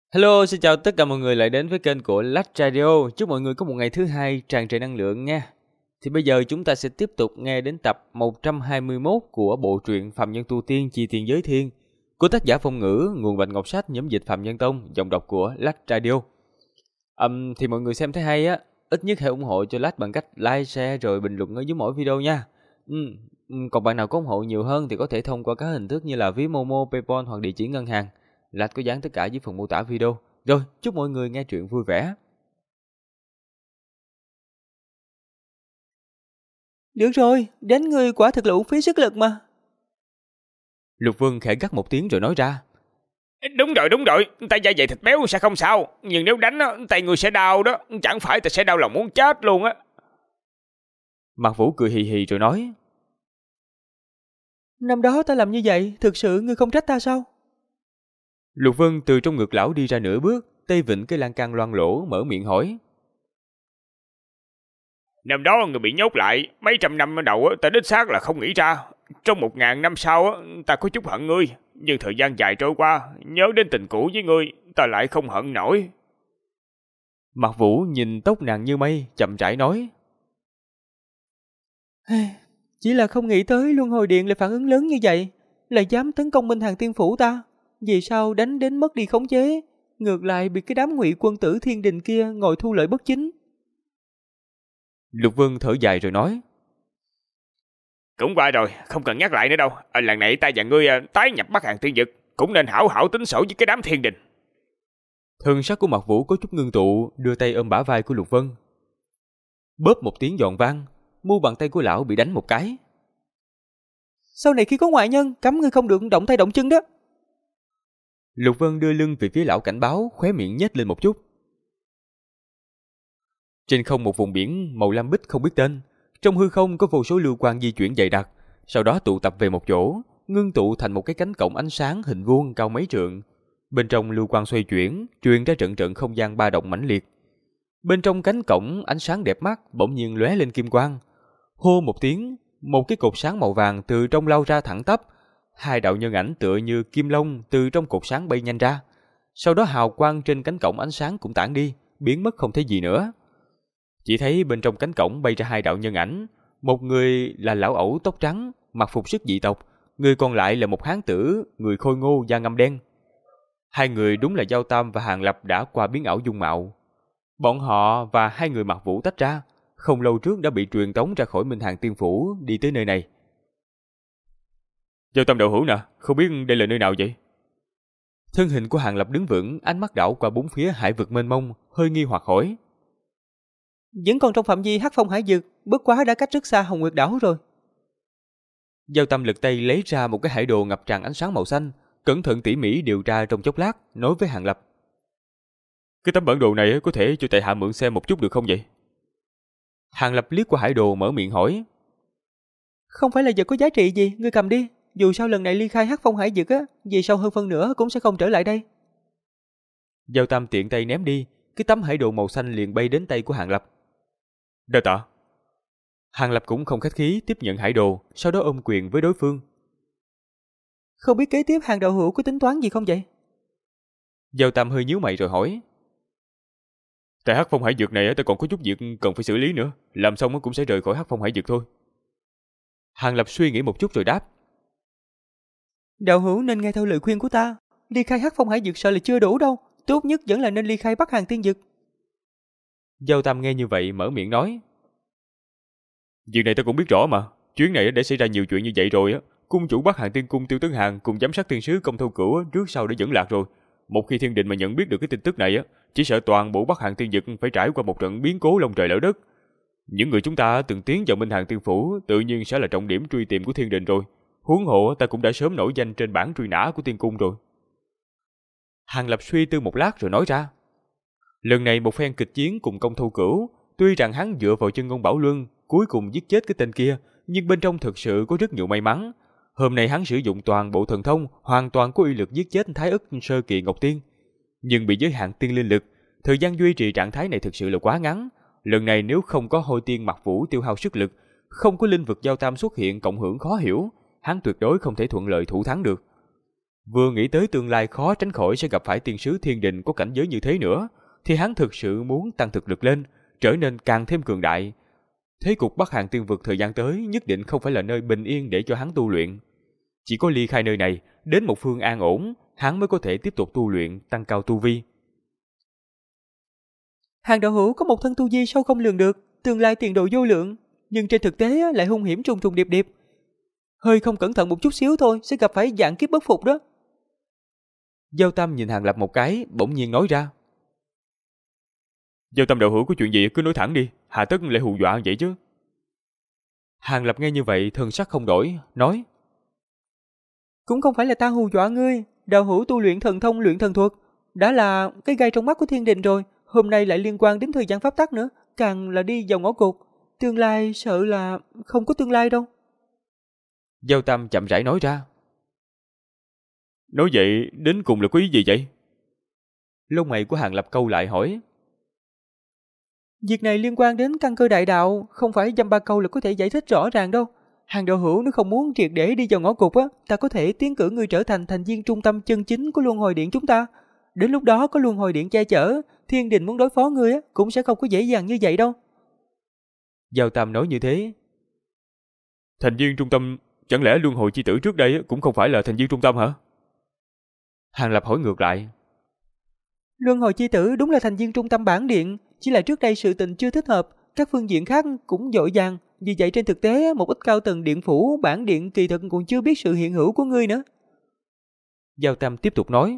Hello, xin chào tất cả mọi người lại đến với kênh của Lách Radio. Chúc mọi người có một ngày thứ hai tràn trề năng lượng nha. Thì bây giờ chúng ta sẽ tiếp tục nghe đến tập 121 của bộ truyện Phạm Nhân Tu Tiên Chi Tiền Giới Thiên của tác giả Phong Ngữ, nguồn Bạch Ngọc Sách, nhóm dịch Phạm Nhân Tông, giọng đọc của Lách Radio. Thì mọi người xem thấy hay á, ít nhất hãy ủng hộ cho Lách bằng cách like, share rồi bình luận ở dưới mỗi video nha. Còn bạn nào có ủng hộ nhiều hơn thì có thể thông qua các hình thức như là ví Momo, PayPal hoặc địa chỉ ngân hàng. Lạch có dán tất cả dưới phần mô tả video. Rồi, chúc mọi người nghe truyện vui vẻ. Được rồi, đánh ngươi quả thực là uổng phí sức lực mà. Lục Vân khẽ gắt một tiếng rồi nói ra. Đúng rồi, tay da dày thịt béo sẽ không sao. Nhưng nếu đánh tay người sẽ đau đó. Chẳng phải ta sẽ đau lòng muốn chết luôn á. Mạc Vũ cười hì hì rồi nói. Năm đó ta làm như vậy, thực sự ngươi không trách ta sao? Lục Vân từ trong ngực lão đi ra nửa bước, tay vịn cái lan can loang lỗ, mở miệng hỏi. Năm đó người bị nhốt lại, mấy trăm năm ở đầu ta đích xác là không nghĩ ra. Trong 1000 năm sau ta có chút hận ngươi. Nhưng thời gian dài trôi qua, nhớ đến tình cũ với ngươi, ta lại không hận nổi. Mạc Vũ nhìn tóc nàng như mây, chậm rãi nói. Chỉ là không nghĩ tới Luân Hồi Điện lại phản ứng lớn như vậy, lại dám tấn công Minh Hàng Tiên Phủ ta. Vì sao đánh đến mất đi khống chế, ngược lại bị cái đám ngụy quân tử Thiên Đình kia ngồi thu lợi bất chính. Lục Vân thở dài rồi nói. Cũng qua rồi, không cần nhắc lại nữa đâu. Lần này ta và ngươi tái nhập Bắc Hàng Tiên Vực, cũng nên hảo hảo tính sổ với cái đám Thiên Đình. Thân sắc của Mạc Vũ có chút ngưng tụ, đưa tay ôm bả vai của Lục Vân. Bóp một tiếng giòn vang, mu bàn tay của lão bị đánh một cái. Sau này khi có ngoại nhân, cấm ngươi không được động tay động chân đó. Lục Vân đưa lưng về phía lão cảnh báo, khóe miệng nhếch lên một chút. Trên không một vùng biển màu lam bích không biết tên, trong hư không có vô số lưu quang di chuyển dày đặc, sau đó tụ tập về một chỗ, ngưng tụ thành một cái cánh cổng ánh sáng hình vuông cao mấy trượng. Bên trong lưu quang xoay chuyển, truyền ra trận trận không gian ba động mãnh liệt. Bên trong cánh cổng ánh sáng đẹp mắt bỗng nhiên lóe lên kim quang. Hô một tiếng, một cái cột sáng màu vàng từ trong lao ra thẳng tắp. Hai đạo nhân ảnh tựa như kim long từ trong cột sáng bay nhanh ra. Sau đó hào quang trên cánh cổng ánh sáng cũng tản đi, biến mất không thấy gì nữa. Chỉ thấy bên trong cánh cổng bay ra hai đạo nhân ảnh. Một người là lão ẩu tóc trắng, mặc phục sức dị tộc. Người còn lại là một hán tử, người khôi ngô da ngăm đen. Hai người đúng là Giao Tam và Hàng Lập đã qua biến ảo dung mạo. Bọn họ và hai người Mạc Vũ tách ra, không lâu trước đã bị truyền tống ra khỏi Minh Hàng Tiên Phủ đi tới nơi này. Giao Tam đạo hữu nè, không biết đây là nơi nào vậy? Thân hình của Hàng Lập đứng vững, ánh mắt đảo qua bốn phía hải vực mênh mông, hơi nghi hoặc hỏi. Vẫn còn trong phạm vi Hắc Phong hải vực, bất quá đã cách rất xa Hồng Nguyệt đảo rồi. Giao Tam lật tay lấy ra một cái hải đồ ngập tràn ánh sáng màu xanh, cẩn thận tỉ mỉ điều tra trong chốc lát, nói với Hàng Lập. Cái tấm bản đồ này có thể cho tại hạ mượn xem một chút được không vậy? Hàng Lập liếc qua hải đồ mở miệng hỏi. Không phải là vật có giá trị gì, ngươi cầm đi. Dù sao lần này ly khai Hắc Phong hải vực á, vì sau hơn phân nữa cũng sẽ không trở lại đây. Giao Tam tiện tay ném đi, cái tấm hải đồ màu xanh liền bay đến tay của Hàng Lập. Đa tạ. Hàng Lập cũng không khách khí tiếp nhận hải đồ, sau đó ôm quyền với đối phương. Không biết kế tiếp Hàng đạo hữu có tính toán gì không vậy? Giao Tam hơi nhíu mày rồi hỏi. Tại Hắc Phong hải vực này ta còn có chút việc cần phải xử lý nữa, làm xong cũng sẽ rời khỏi Hắc Phong hải vực thôi. Hàng Lập suy nghĩ một chút rồi đáp. Đạo hữu nên nghe theo lời khuyên của ta. Ly khai Hắc Phong hải vực sợ là chưa đủ đâu, tốt nhất vẫn là nên ly khai Bắc Hàng Tiên vực. Giao Tam nghe như vậy mở miệng nói. Việc này ta cũng biết rõ mà, chuyến này đã xảy ra nhiều chuyện như vậy rồi á. Cung chủ Bắc Hàng Tiên Cung Tiêu Tấn Hàng cùng giám sát tiên sứ Công Thâu Cửu trước sau đã dẫn lạc rồi. Một khi Thiên Đình mà nhận biết được cái tin tức này á, chỉ sợ toàn bộ Bắc Hàng Tiên vực phải trải qua một trận biến cố long trời lở đất. Những người chúng ta từng tiến vào Minh Hàng Tiên Phủ tự nhiên sẽ là trọng điểm truy tìm của Thiên Đình rồi. Huống hộ ta cũng đã sớm nổi danh trên bảng truy nã của Tiên Cung rồi. Hàng Lập suy tư một lát rồi nói ra. Lần này một phen kịch chiến cùng Công Thâu Cửu, tuy rằng hắn dựa vào chân ngôn Bảo Luân cuối cùng giết chết cái tên kia, nhưng bên trong thực sự có rất nhiều may mắn. Hôm nay hắn sử dụng toàn bộ thần thông, hoàn toàn có uy lực giết chết Thái Ức sơ kỳ Ngọc Tiên. Nhưng bị giới hạn tiên linh lực, thời gian duy trì trạng thái này thực sự là quá ngắn. Lần này nếu không có Hôi Tiên Mạc Vũ tiêu hao sức lực, không có linh vực Giao Tam xuất hiện cộng hưởng khó hiểu, hắn tuyệt đối không thể thuận lợi thủ thắng được. Vừa nghĩ tới tương lai khó tránh khỏi sẽ gặp phải tiên sứ thiên đình có cảnh giới như thế nữa, thì hắn thực sự muốn tăng thực lực lên, trở nên càng thêm cường đại. Thế cục Bắc Hàn Tiên Vực thời gian tới nhất định không phải là nơi bình yên để cho hắn tu luyện. Chỉ có ly khai nơi này, đến một phương an ổn, hắn mới có thể tiếp tục tu luyện, tăng cao tu vi. Hàng đạo hữu có một thân tu vi sâu không lường được, tương lai tiền đồ vô lượng, nhưng trên thực tế lại hung hiểm trùng trùng điệp điệp. Hơi không cẩn thận một chút xíu thôi sẽ gặp phải vạn kiếp bất phục đó. Giao Tam nhìn Hàng Lập một cái, bỗng nhiên nói ra. Giao Tam đạo hữu có chuyện gì cứ nói thẳng đi, hà tất lại hù dọa vậy chứ. Hàng Lập nghe như vậy thần sắc không đổi, nói. Cũng không phải là ta hù dọa ngươi, đạo hữu tu luyện thần thông luyện thần thuật, đã là cái gai trong mắt của thiên đình rồi, hôm nay lại liên quan đến thời gian pháp tắc nữa, càng là đi vào ngõ cụt, tương lai sợ là không có tương lai đâu. Giao Tam chậm rãi nói ra. Nói vậy đến cùng là có ý gì vậy? Lông mày của Hàng Lập câu lại hỏi. Việc này liên quan đến căn cơ đại đạo, không phải dăm ba câu là có thể giải thích rõ ràng đâu. Hàng đạo hữu nếu không muốn triệt để đi vào ngõ cụt á, ta có thể tiến cử ngươi trở thành thành viên trung tâm chân chính của Luân Hồi Điện chúng ta. Đến lúc đó có Luân Hồi Điện che chở, thiên đình muốn đối phó ngươi á, cũng sẽ không có dễ dàng như vậy đâu. Giao Tam nói như thế. Thành viên trung tâm, chẳng lẽ Luân Hồi Chi Tử trước đây cũng không phải là thành viên trung tâm hả? Hàng Lập hỏi ngược lại. Luân Hồi Chi Tử đúng là thành viên trung tâm bản điện, chỉ là trước đây sự tình chưa thích hợp, các phương diện khác cũng dội vàng. Vì vậy trên thực tế một ít cao tầng điện phủ bản điện kỳ thực còn chưa biết sự hiện hữu của ngươi nữa. Giao Tam tiếp tục nói.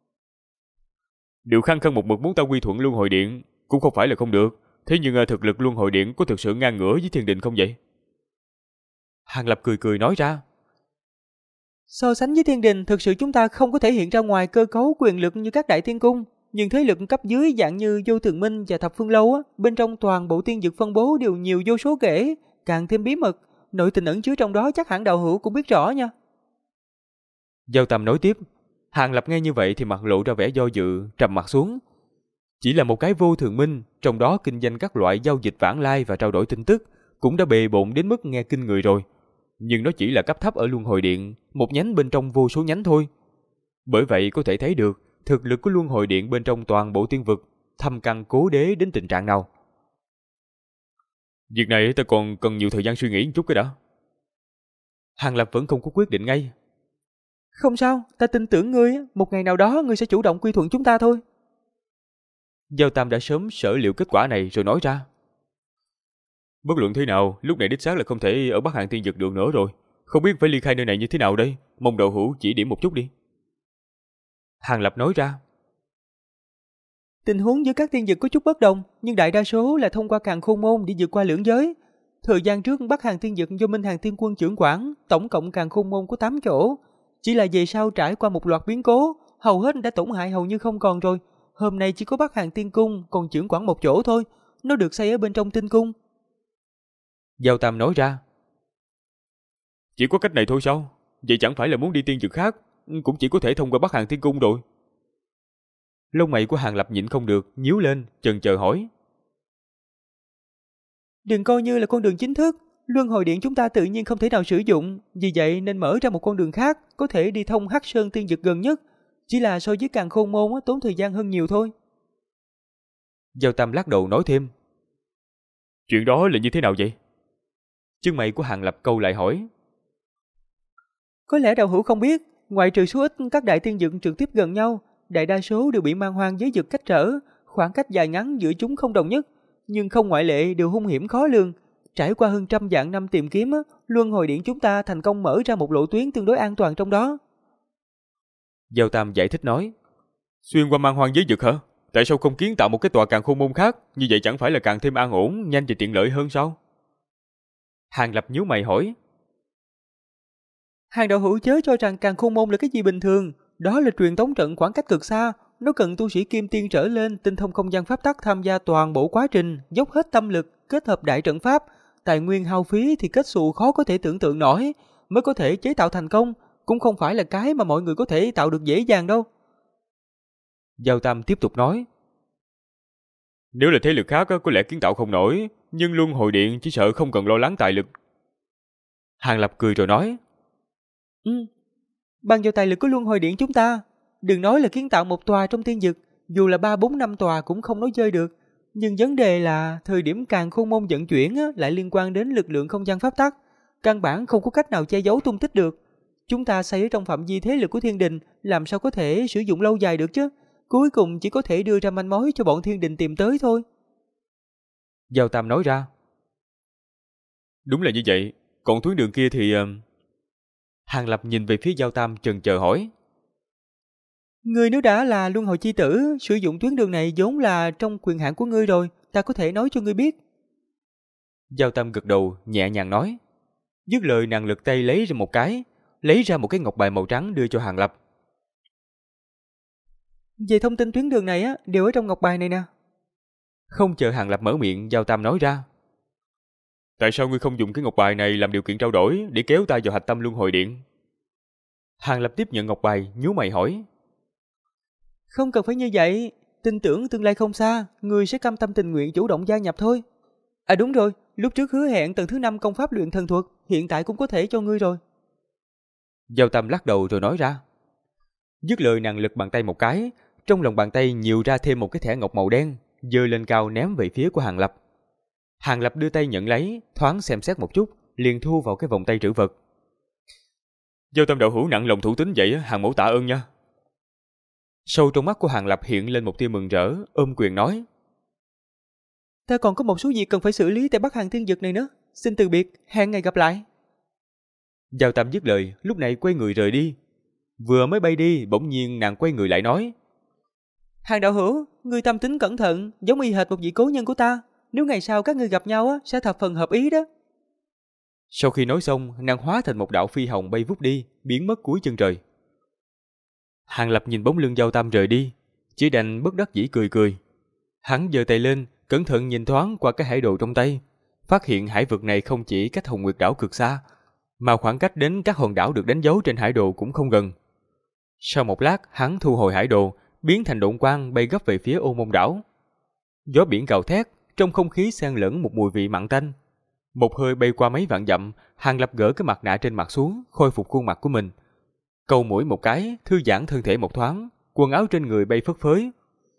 Điều khăng khăng một mực muốn ta quy thuận Luân Hồi Điện cũng không phải là không được. Thế nhưng thực lực Luân Hồi Điện có thực sự ngang ngửa với thiên đình không vậy? Hàng Lập cười cười nói ra. So sánh với thiên đình, thực sự chúng ta không có thể hiện ra ngoài cơ cấu quyền lực như các đại tiên cung. Nhưng thế lực cấp dưới dạng như Vô Thường Minh và Thập Phương Lâu á, bên trong toàn bộ tiên dực phân bố đều nhiều vô số kể, càng thêm bí mật. Nội tình ẩn chứa trong đó chắc hẳn đạo hữu cũng biết rõ nha. Giao Tam nói tiếp. Hàng Lập nghe như vậy thì mặt lộ ra vẻ do dự, trầm mặt xuống. Chỉ là một cái Vô Thường Minh, trong đó kinh doanh các loại giao dịch vãng lai và trao đổi tin tức, cũng đã bề bộn đến mức nghe kinh người rồi. Nhưng nó chỉ là cấp thấp ở Luân Hồi Điện, một nhánh bên trong vô số nhánh thôi. Bởi vậy có thể thấy được thực lực của Luân Hồi Điện bên trong toàn bộ tiên vực thâm căn cố đế đến tình trạng nào. Việc này ta còn cần nhiều thời gian suy nghĩ một chút cái đã. Hàng Lập vẫn không có quyết định ngay. Không sao, ta tin tưởng ngươi, một ngày nào đó ngươi sẽ chủ động quy thuận chúng ta thôi. Giao Tam đã sớm sở liệu kết quả này rồi nói ra. Bất luận thế nào, lúc này đích xác là không thể ở Bắc Hàn Tiên Vực được nữa rồi. Không biết phải ly khai nơi này như thế nào đây, mong đạo hữu chỉ điểm một chút đi. Hàng Lập nói ra. Tình huống giữa các tiên vực có chút bất đồng, nhưng đại đa số là thông qua Càn Khôn Môn để vượt qua lưỡng giới. Thời gian trước Bắc Hàn Tiên Vực do Minh Hàn Tiên Quân trưởng quản, tổng cộng Càn Khôn Môn có 8 chỗ. Chỉ là về sau trải qua một loạt biến cố, hầu hết đã tổn hại hầu như không còn rồi. Hôm nay chỉ có Bắc Hàn Tiên Cung còn trưởng quản một chỗ thôi, nó được xây ở bên trong tinh cung. Giao Tam nói ra. Chỉ có cách này thôi sao? Vậy chẳng phải là muốn đi tiên vực khác, cũng chỉ có thể thông qua Bắc Hàn Tiên Cung rồi. Lông mày của Hàng Lập nhịn không được, nhíu lên, chần chờ hỏi. Đừng coi như là con đường chính thức, Luân Hồi Điện chúng ta tự nhiên không thể nào sử dụng, vì vậy nên mở ra một con đường khác, có thể đi thông Hắc Sơn tiên vực gần nhất, chỉ là so với Càn Khôn Môn tốn thời gian hơn nhiều thôi. Giao Tam lắc đầu nói thêm. Chuyện đó là như thế nào vậy? Chân mày của Hàng Lập câu lại hỏi. Có lẽ đạo hữu không biết, ngoại trừ số ít các đại tiên vực trực tiếp gần nhau, đại đa số đều bị man hoang giới vực cách trở, khoảng cách dài ngắn giữa chúng không đồng nhất, nhưng không ngoại lệ đều hung hiểm khó lường. Trải qua hơn trăm vạn năm tìm kiếm, Luân Hồi Điện chúng ta thành công mở ra một lộ tuyến tương đối an toàn trong đó. Giao Tam giải thích nói. Xuyên qua man hoang giới vực hả? Tại sao không kiến tạo một cái tòa Càn Khôn Môn khác? Như vậy chẳng phải là càng thêm an ổn, nhanh và tiện lợi hơn sao? Hàng Lập nhíu mày hỏi. Hàng đạo hữu chớ cho rằng Càn Khôn Môn là cái gì bình thường, đó là truyền tống trận khoảng cách cực xa, nó cần tu sĩ kim tiên trở lên tinh thông không gian pháp tắc tham gia toàn bộ quá trình, dốc hết tâm lực, kết hợp đại trận pháp, tài nguyên hao phí thì kết xù khó có thể tưởng tượng nổi, mới có thể chế tạo thành công, cũng không phải là cái mà mọi người có thể tạo được dễ dàng đâu. Giao Tam tiếp tục nói. Nếu là thế lực khác có lẽ kiến tạo không nổi, nhưng Luân Hồi Điện chỉ sợ không cần lo lắng tài lực. Hàng Lập cười rồi nói. Bằng vào tài lực của luân hồi điện chúng ta, đừng nói là kiến tạo một tòa trong tiên vực, dù là 3-4-5 tòa cũng không nói chơi được. Nhưng vấn đề là thời điểm càn khôn môn vận chuyển lại liên quan đến lực lượng không gian pháp tắc, căn bản không có cách nào che giấu tung tích được. Chúng ta xây ở trong phạm vi thế lực của thiên đình, làm sao có thể sử dụng lâu dài được chứ? Cuối cùng chỉ có thể đưa ra manh mối cho bọn thiên đình tìm tới thôi. Giao Tam nói ra. Đúng là như vậy, còn tuyến đường kia thì... Hàng Lập nhìn về phía Giao Tam chần chờ hỏi. Ngươi nếu đã là luân hồi chi tử, sử dụng tuyến đường này vốn là trong quyền hạn của ngươi rồi, ta có thể nói cho ngươi biết. Giao Tam gật đầu, nhẹ nhàng nói. Dứt lời nàng lật tay lấy ra một cái ngọc bài màu trắng đưa cho Hàng Lập. Về thông tin tuyến đường này đều ở trong ngọc bài này nè. Không chờ Hàng Lập mở miệng, Giao Tam nói ra. Tại sao ngươi không dùng cái ngọc bài này làm điều kiện trao đổi để kéo ta vào hạch tâm luân hồi điện? Hàng Lập tiếp nhận ngọc bài, nhíu mày hỏi. Không cần phải như vậy, tin tưởng tương lai không xa, ngươi sẽ cam tâm tình nguyện chủ động gia nhập thôi. À đúng rồi, lúc trước hứa hẹn tầng thứ 5 công pháp luyện thần thuật, hiện tại cũng có thể cho ngươi rồi. Giao Tam lắc đầu rồi nói ra. Dứt lời nàng lật bàn tay một cái, trong lòng bàn tay nhiều ra thêm một cái thẻ ngọc màu đen, giơ lên cao ném về phía của Hàng Lập. Hàng Lập đưa tay nhận lấy, thoáng xem xét một chút, liền thu vào cái vòng tay trữ vật. Giao Tam đạo hữu nặng lòng thủ tín vậy, Hàng mẫu tạ ơn nha. Sâu trong mắt của Hàng Lập hiện lên một tia mừng rỡ, ôm quyền nói. Ta còn có một số việc cần phải xử lý tại Bắc Hàng Thiên Vực này nữa, xin từ biệt, hẹn ngày gặp lại. Giao Tam dứt lời, lúc này quay người rời đi. Vừa mới bay đi, bỗng nhiên nàng quay người lại nói. Hàng đạo hữu, ngươi tâm tính cẩn thận, giống y hệt một vị cố nhân của ta. Nếu ngày sau các ngươi gặp nhau sẽ thập phần hợp ý đó. Sau khi nói xong, nàng hóa thành một đạo phi hồng bay vút đi, biến mất cuối chân trời. Hàng Lập nhìn bóng lưng Giao Tam rời đi, chỉ đành bất đắc dĩ cười cười. Hắn giơ tay lên, cẩn thận nhìn thoáng qua cái hải đồ trong tay, phát hiện hải vực này không chỉ cách Hồng Nguyệt đảo cực xa, mà khoảng cách đến các hòn đảo được đánh dấu trên hải đồ cũng không gần. Sau một lát, hắn thu hồi hải đồ, biến thành độn quang bay gấp về phía Ô Môn đảo. Gió biển gào thét, trong không khí xen lẫn một mùi vị mặn tanh. Một hơi bay qua mấy vạn dặm, Hàng Lập gỡ cái mặt nạ trên mặt xuống, khôi phục khuôn mặt của mình. Câu mũi một cái, thư giãn thân thể một thoáng, quần áo trên người bay phất phới.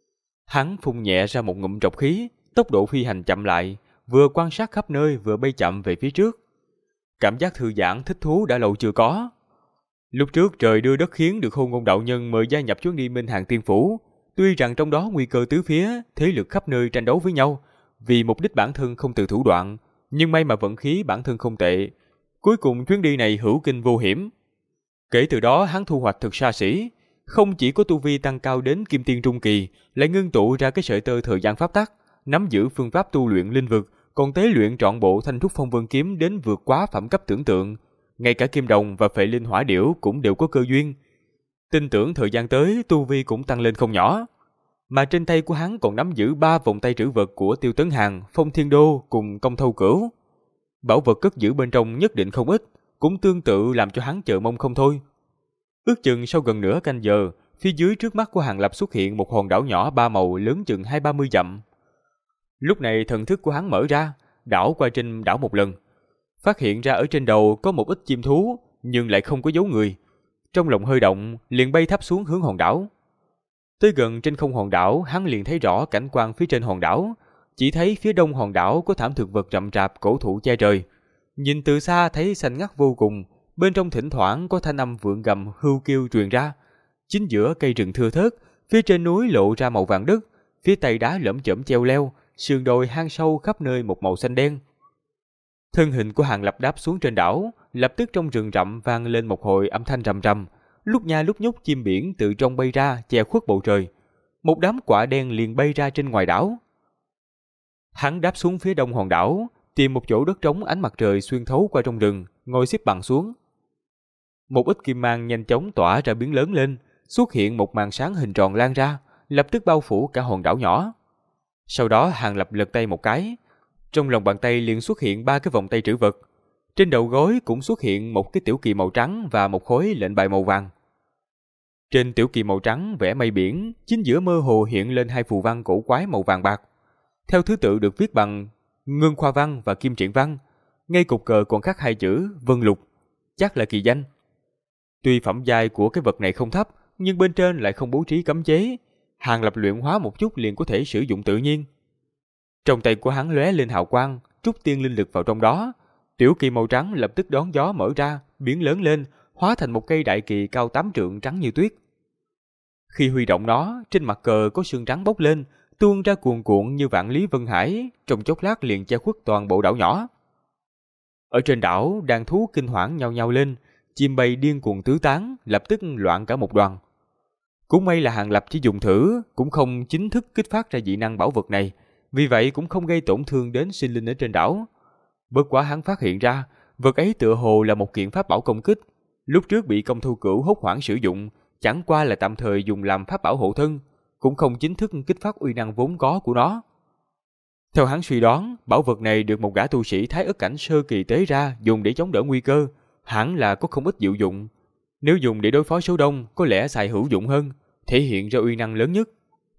Hắn phun nhẹ ra một ngụm trọc khí, tốc độ phi hành chậm lại, vừa quan sát khắp nơi vừa bay chậm về phía trước. Cảm giác thư giãn thích thú đã lâu chưa có. Lúc trước trời đưa đất khiến được Hôn Ngôn đạo nhân mời gia nhập chuyến đi Minh Hàng Tiên Phủ, tuy rằng trong đó nguy cơ tứ phía, thế lực khắp nơi tranh đấu với nhau, vì mục đích bản thân không từ thủ đoạn, nhưng may mà vận khí bản thân không tệ. Cuối cùng chuyến đi này hữu kinh vô hiểm. Kể từ đó hắn thu hoạch thực xa xỉ, không chỉ có tu vi tăng cao đến Kim Tiên Trung Kỳ, lại ngưng tụ ra cái sợi tơ thời gian pháp tắc, nắm giữ phương pháp tu luyện linh vực, còn tế luyện trọn bộ Thanh Trúc Phong Vân kiếm đến vượt quá phẩm cấp tưởng tượng. Ngay cả Kim Đồng và Phệ Linh Hỏa Điểu cũng đều có cơ duyên. Tin tưởng thời gian tới tu vi cũng tăng lên không nhỏ. Mà trên tay của hắn còn nắm giữ 3 vòng tay trữ vật của Tiêu Tấn Hàn, Phong Thiên Đô cùng Công Thâu Cửu. Bảo vật cất giữ bên trong nhất định không ít, cũng tương tự làm cho hắn chờ mong không thôi. Ước chừng sau gần nửa canh giờ, phía dưới trước mắt của Hàng Lập xuất hiện một hòn đảo nhỏ 3 màu lớn chừng 20-30 dặm. Lúc này thần thức của hắn mở ra, đảo qua trên đảo một lần. Phát hiện ra ở trên đầu có một ít chim thú, nhưng lại không có dấu người. Trong lòng hơi động, liền bay thấp xuống hướng hòn đảo. Tới gần trên không hòn đảo, hắn liền thấy rõ cảnh quan phía trên hòn đảo. Chỉ thấy phía đông hòn đảo có thảm thực vật rậm rạp cổ thụ che trời. Nhìn từ xa thấy xanh ngắt vô cùng, bên trong thỉnh thoảng có thanh âm vượn gầm hưu kêu truyền ra. Chính giữa cây rừng thưa thớt, phía trên núi lộ ra màu vàng đất, phía tây đá lởm chởm treo leo, sườn đồi hang sâu khắp nơi một màu xanh đen. Thân hình của Hàng Lập đáp xuống trên đảo, lập tức trong rừng rậm vang lên một hồi âm thanh rầm rầm, lúc nha lúc nhúc chim biển từ trong bay ra che khuất bầu trời. Một đám quạ đen liền bay ra trên ngoài đảo. Hắn đáp xuống phía đông hòn đảo, tìm một chỗ đất trống ánh mặt trời xuyên thấu qua trong rừng, ngồi xếp bằng xuống. Một ít kim mang nhanh chóng tỏa ra biến lớn lên, xuất hiện một màn sáng hình tròn lan ra, lập tức bao phủ cả hòn đảo nhỏ. Sau đó Hàng Lập lật tay một cái, trong lòng bàn tay liền xuất hiện 3 cái vòng tay trữ vật. Trên đầu gối cũng xuất hiện một cái tiểu kỳ màu trắng và một khối lệnh bài màu vàng. Trên tiểu kỳ màu trắng vẽ mây biển, chính giữa mơ hồ hiện lên 2 phù văn cổ quái màu vàng bạc. Theo thứ tự được viết bằng Ngân Khoa Văn và Kim Triện Văn. Ngay cột cờ còn khắc 2 chữ Vân Lục, chắc là kỳ danh. Tuy phẩm giai của cái vật này không thấp, nhưng bên trên lại không bố trí cấm chế. Hàng Lập luyện hóa một chút liền có thể sử dụng tự nhiên. Trong tay của hắn lóe lên hào quang, trút tiên linh lực vào trong đó. Tiểu kỳ màu trắng lập tức đón gió mở ra, biến lớn lên, hóa thành một cây đại kỳ cao 8 trượng trắng như tuyết. Khi huy động nó, trên mặt cờ có sương trắng bốc lên, tuôn ra cuồn cuộn như vạn lý vân hải, trong chốc lát liền che khuất toàn bộ đảo nhỏ. Ở trên đảo, đàn thú kinh hoảng nhao nhao lên, chim bay điên cuồng tứ tán, lập tức loạn cả một đoàn. Cũng may là Hàng Lập chỉ dùng thử, cũng không chính thức kích phát ra dị năng bảo vật này, vì vậy cũng không gây tổn thương đến sinh linh ở trên đảo. Bất quá hắn phát hiện ra, vật ấy tựa hồ là một kiện pháp bảo công kích, lúc trước bị Công Thu Cửu hốt hoảng sử dụng, chẳng qua là tạm thời dùng làm pháp bảo hộ thân, cũng không chính thức kích phát uy năng vốn có của nó. Theo hắn suy đoán, bảo vật này được một gã tu sĩ Thái Ức cảnh sơ kỳ tế ra dùng để chống đỡ nguy cơ, hẳn là có không ít diệu dụng. Nếu dùng để đối phó số đông, có lẽ xài hữu dụng hơn, thể hiện ra uy năng lớn nhất.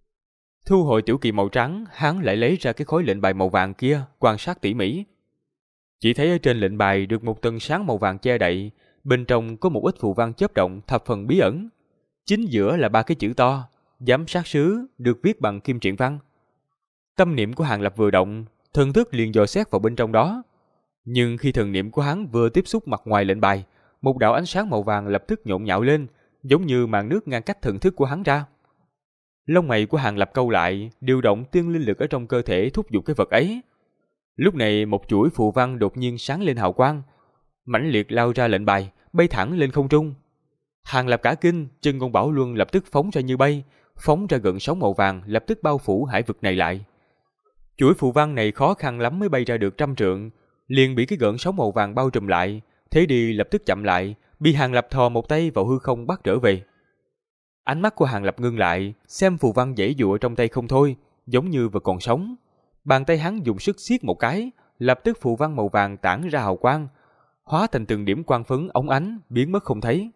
Thu hồi tiểu kỳ màu trắng, hắn lại lấy ra cái khối lệnh bài màu vàng kia, quan sát tỉ mỉ. Chỉ thấy ở trên lệnh bài được một tầng sáng màu vàng che đậy, bên trong có một ít phù văn chớp động thập phần bí ẩn. Chính giữa là 3 cái chữ to, giám sát sứ, được viết bằng kim truyện văn. Tâm niệm của Hàng Lập vừa động, thần thức liền dò xét vào bên trong đó. Nhưng khi thần niệm của hắn vừa tiếp xúc mặt ngoài lệnh bài, một đạo ánh sáng màu vàng lập tức nhộn nhạo lên, giống như màn nước ngăn cách thần thức của hắn ra. Lông mày của Hàng Lập cau lại, điều động tiên linh lực ở trong cơ thể thúc giục cái vật ấy. Lúc này một chuỗi phù văn đột nhiên sáng lên hào quang, mãnh liệt lao ra lệnh bài, bay thẳng lên không trung. Hàng Lập cả kinh, chân ngôn bảo luân lập tức phóng ra như bay, phóng ra gợn sóng màu vàng lập tức bao phủ hải vực này lại. Chuỗi phù văn này khó khăn lắm mới bay ra được 100 trượng, liền bị cái gợn sóng màu vàng bao trùm lại, thế đi lập tức chậm lại, bị Hàng Lập thò một tay vào hư không bắt trở về. Ánh mắt của Hàng Lập ngưng lại, xem phù văn giãy giụa trong tay không thôi, giống như vật còn sống. Bàn tay hắn dùng sức siết một cái, lập tức phù văn màu vàng tản ra hào quang, hóa thành từng điểm quang phấn óng ánh, biến mất không thấy.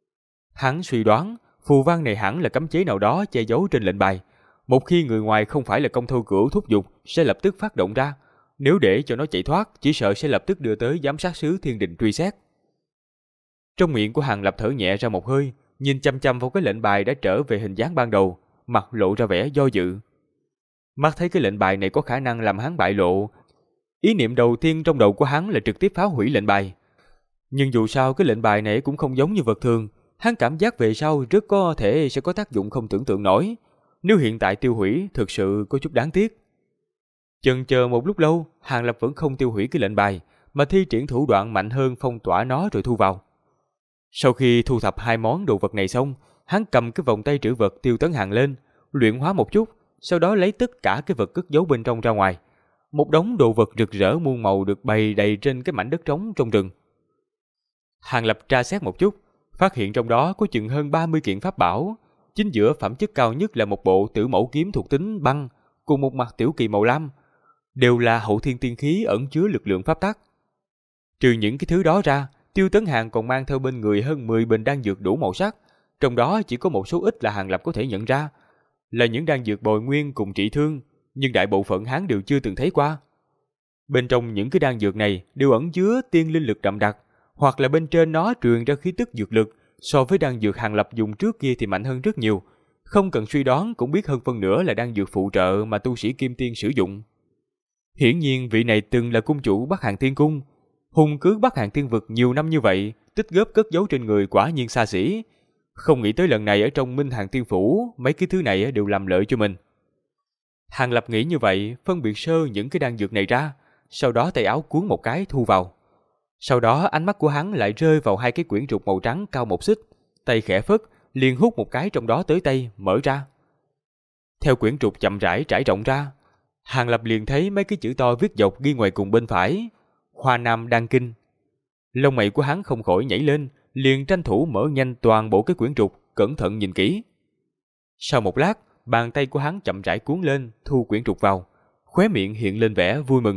Hắn suy đoán, phù văn này hẳn là cấm chế nào đó che giấu trên lệnh bài. Một khi người ngoài không phải là Công Thu Cửu thúc giục, sẽ lập tức phát động ra. Nếu để cho nó chạy thoát, chỉ sợ sẽ lập tức đưa tới giám sát sứ thiên đình truy xét. Trong miệng của Hàng Lập thở nhẹ ra một hơi, nhìn chăm chăm vào cái lệnh bài đã trở về hình dáng ban đầu, mặt lộ ra vẻ do dự. Mắt thấy cái lệnh bài này có khả năng làm hắn bại lộ, ý niệm đầu tiên trong đầu của hắn là trực tiếp phá hủy lệnh bài. Nhưng dù sao cái lệnh bài này cũng không giống như vật thường, hắn cảm giác về sau rất có thể sẽ có tác dụng không tưởng tượng nổi. Nếu hiện tại tiêu hủy, thực sự có chút đáng tiếc. Chần chờ một lúc lâu, Hàng Lập vẫn không tiêu hủy cái lệnh bài, mà thi triển thủ đoạn mạnh hơn phong tỏa nó rồi thu vào. Sau khi thu thập 2 món đồ vật này xong, hắn cầm cái vòng tay trữ vật Tiêu Tấn Hàng lên, luyện hóa một chút, sau đó lấy tất cả cái vật cất giấu bên trong ra ngoài. Một đống đồ vật rực rỡ muôn màu được bày đầy trên cái mảnh đất trống trong rừng. Hàng Lập tra xét một chút, phát hiện trong đó có chừng hơn 30 kiện pháp bảo. Chính giữa phẩm chất cao nhất là một bộ Tử Mẫu kiếm thuộc tính băng, cùng một mặt tiểu kỳ màu lam, đều là hậu thiên tiên khí ẩn chứa lực lượng pháp tắc. Trừ những cái thứ đó ra, Tiêu Tấn Hàng còn mang theo bên người hơn 10 bình đan dược đủ màu sắc, trong đó chỉ có một số ít là Hàng Lập có thể nhận ra, là những đan dược bồi nguyên cùng trị thương, nhưng đại bộ phận hắn đều chưa từng thấy qua. Bên trong những cái đan dược này đều ẩn chứa tiên linh lực đậm đặc, hoặc là bên trên nó truyền ra khí tức dược lực, so với đan dược Hàng Lập dùng trước kia thì mạnh hơn rất nhiều, không cần suy đoán cũng biết hơn phân nửa là đan dược phụ trợ mà tu sĩ Kim Tiên sử dụng. Hiển nhiên vị này từng là cung chủ Bắc Hàng Tiên Cung, hùng cứ Bắc Hàng Tiên Vực nhiều năm như vậy, tích góp cất giấu trên người quả nhiên xa xỉ. Không nghĩ tới lần này ở trong Minh Hàng Tiên Phủ, mấy cái thứ này đều làm lợi cho mình. Hàng Lập nghĩ như vậy, phân biệt sơ những cái đan dược này ra, sau đó tay áo cuốn một cái thu vào. Sau đó ánh mắt của hắn lại rơi vào 2 cái quyển trục màu trắng cao 1 xích, tay khẽ phất, liền hút một cái trong đó tới tay, mở ra. Theo quyển trục chậm rãi trải rộng ra, Hàng Lập liền thấy mấy cái chữ to viết dọc ghi ngoài cùng bên phải, Hoa Nam Đan Kinh. Lông mày của hắn không khỏi nhảy lên, liền tranh thủ mở nhanh toàn bộ cái quyển trục, cẩn thận nhìn kỹ. Sau một lát, bàn tay của hắn chậm rãi cuốn lên, thu quyển trục vào, khóe miệng hiện lên vẻ vui mừng.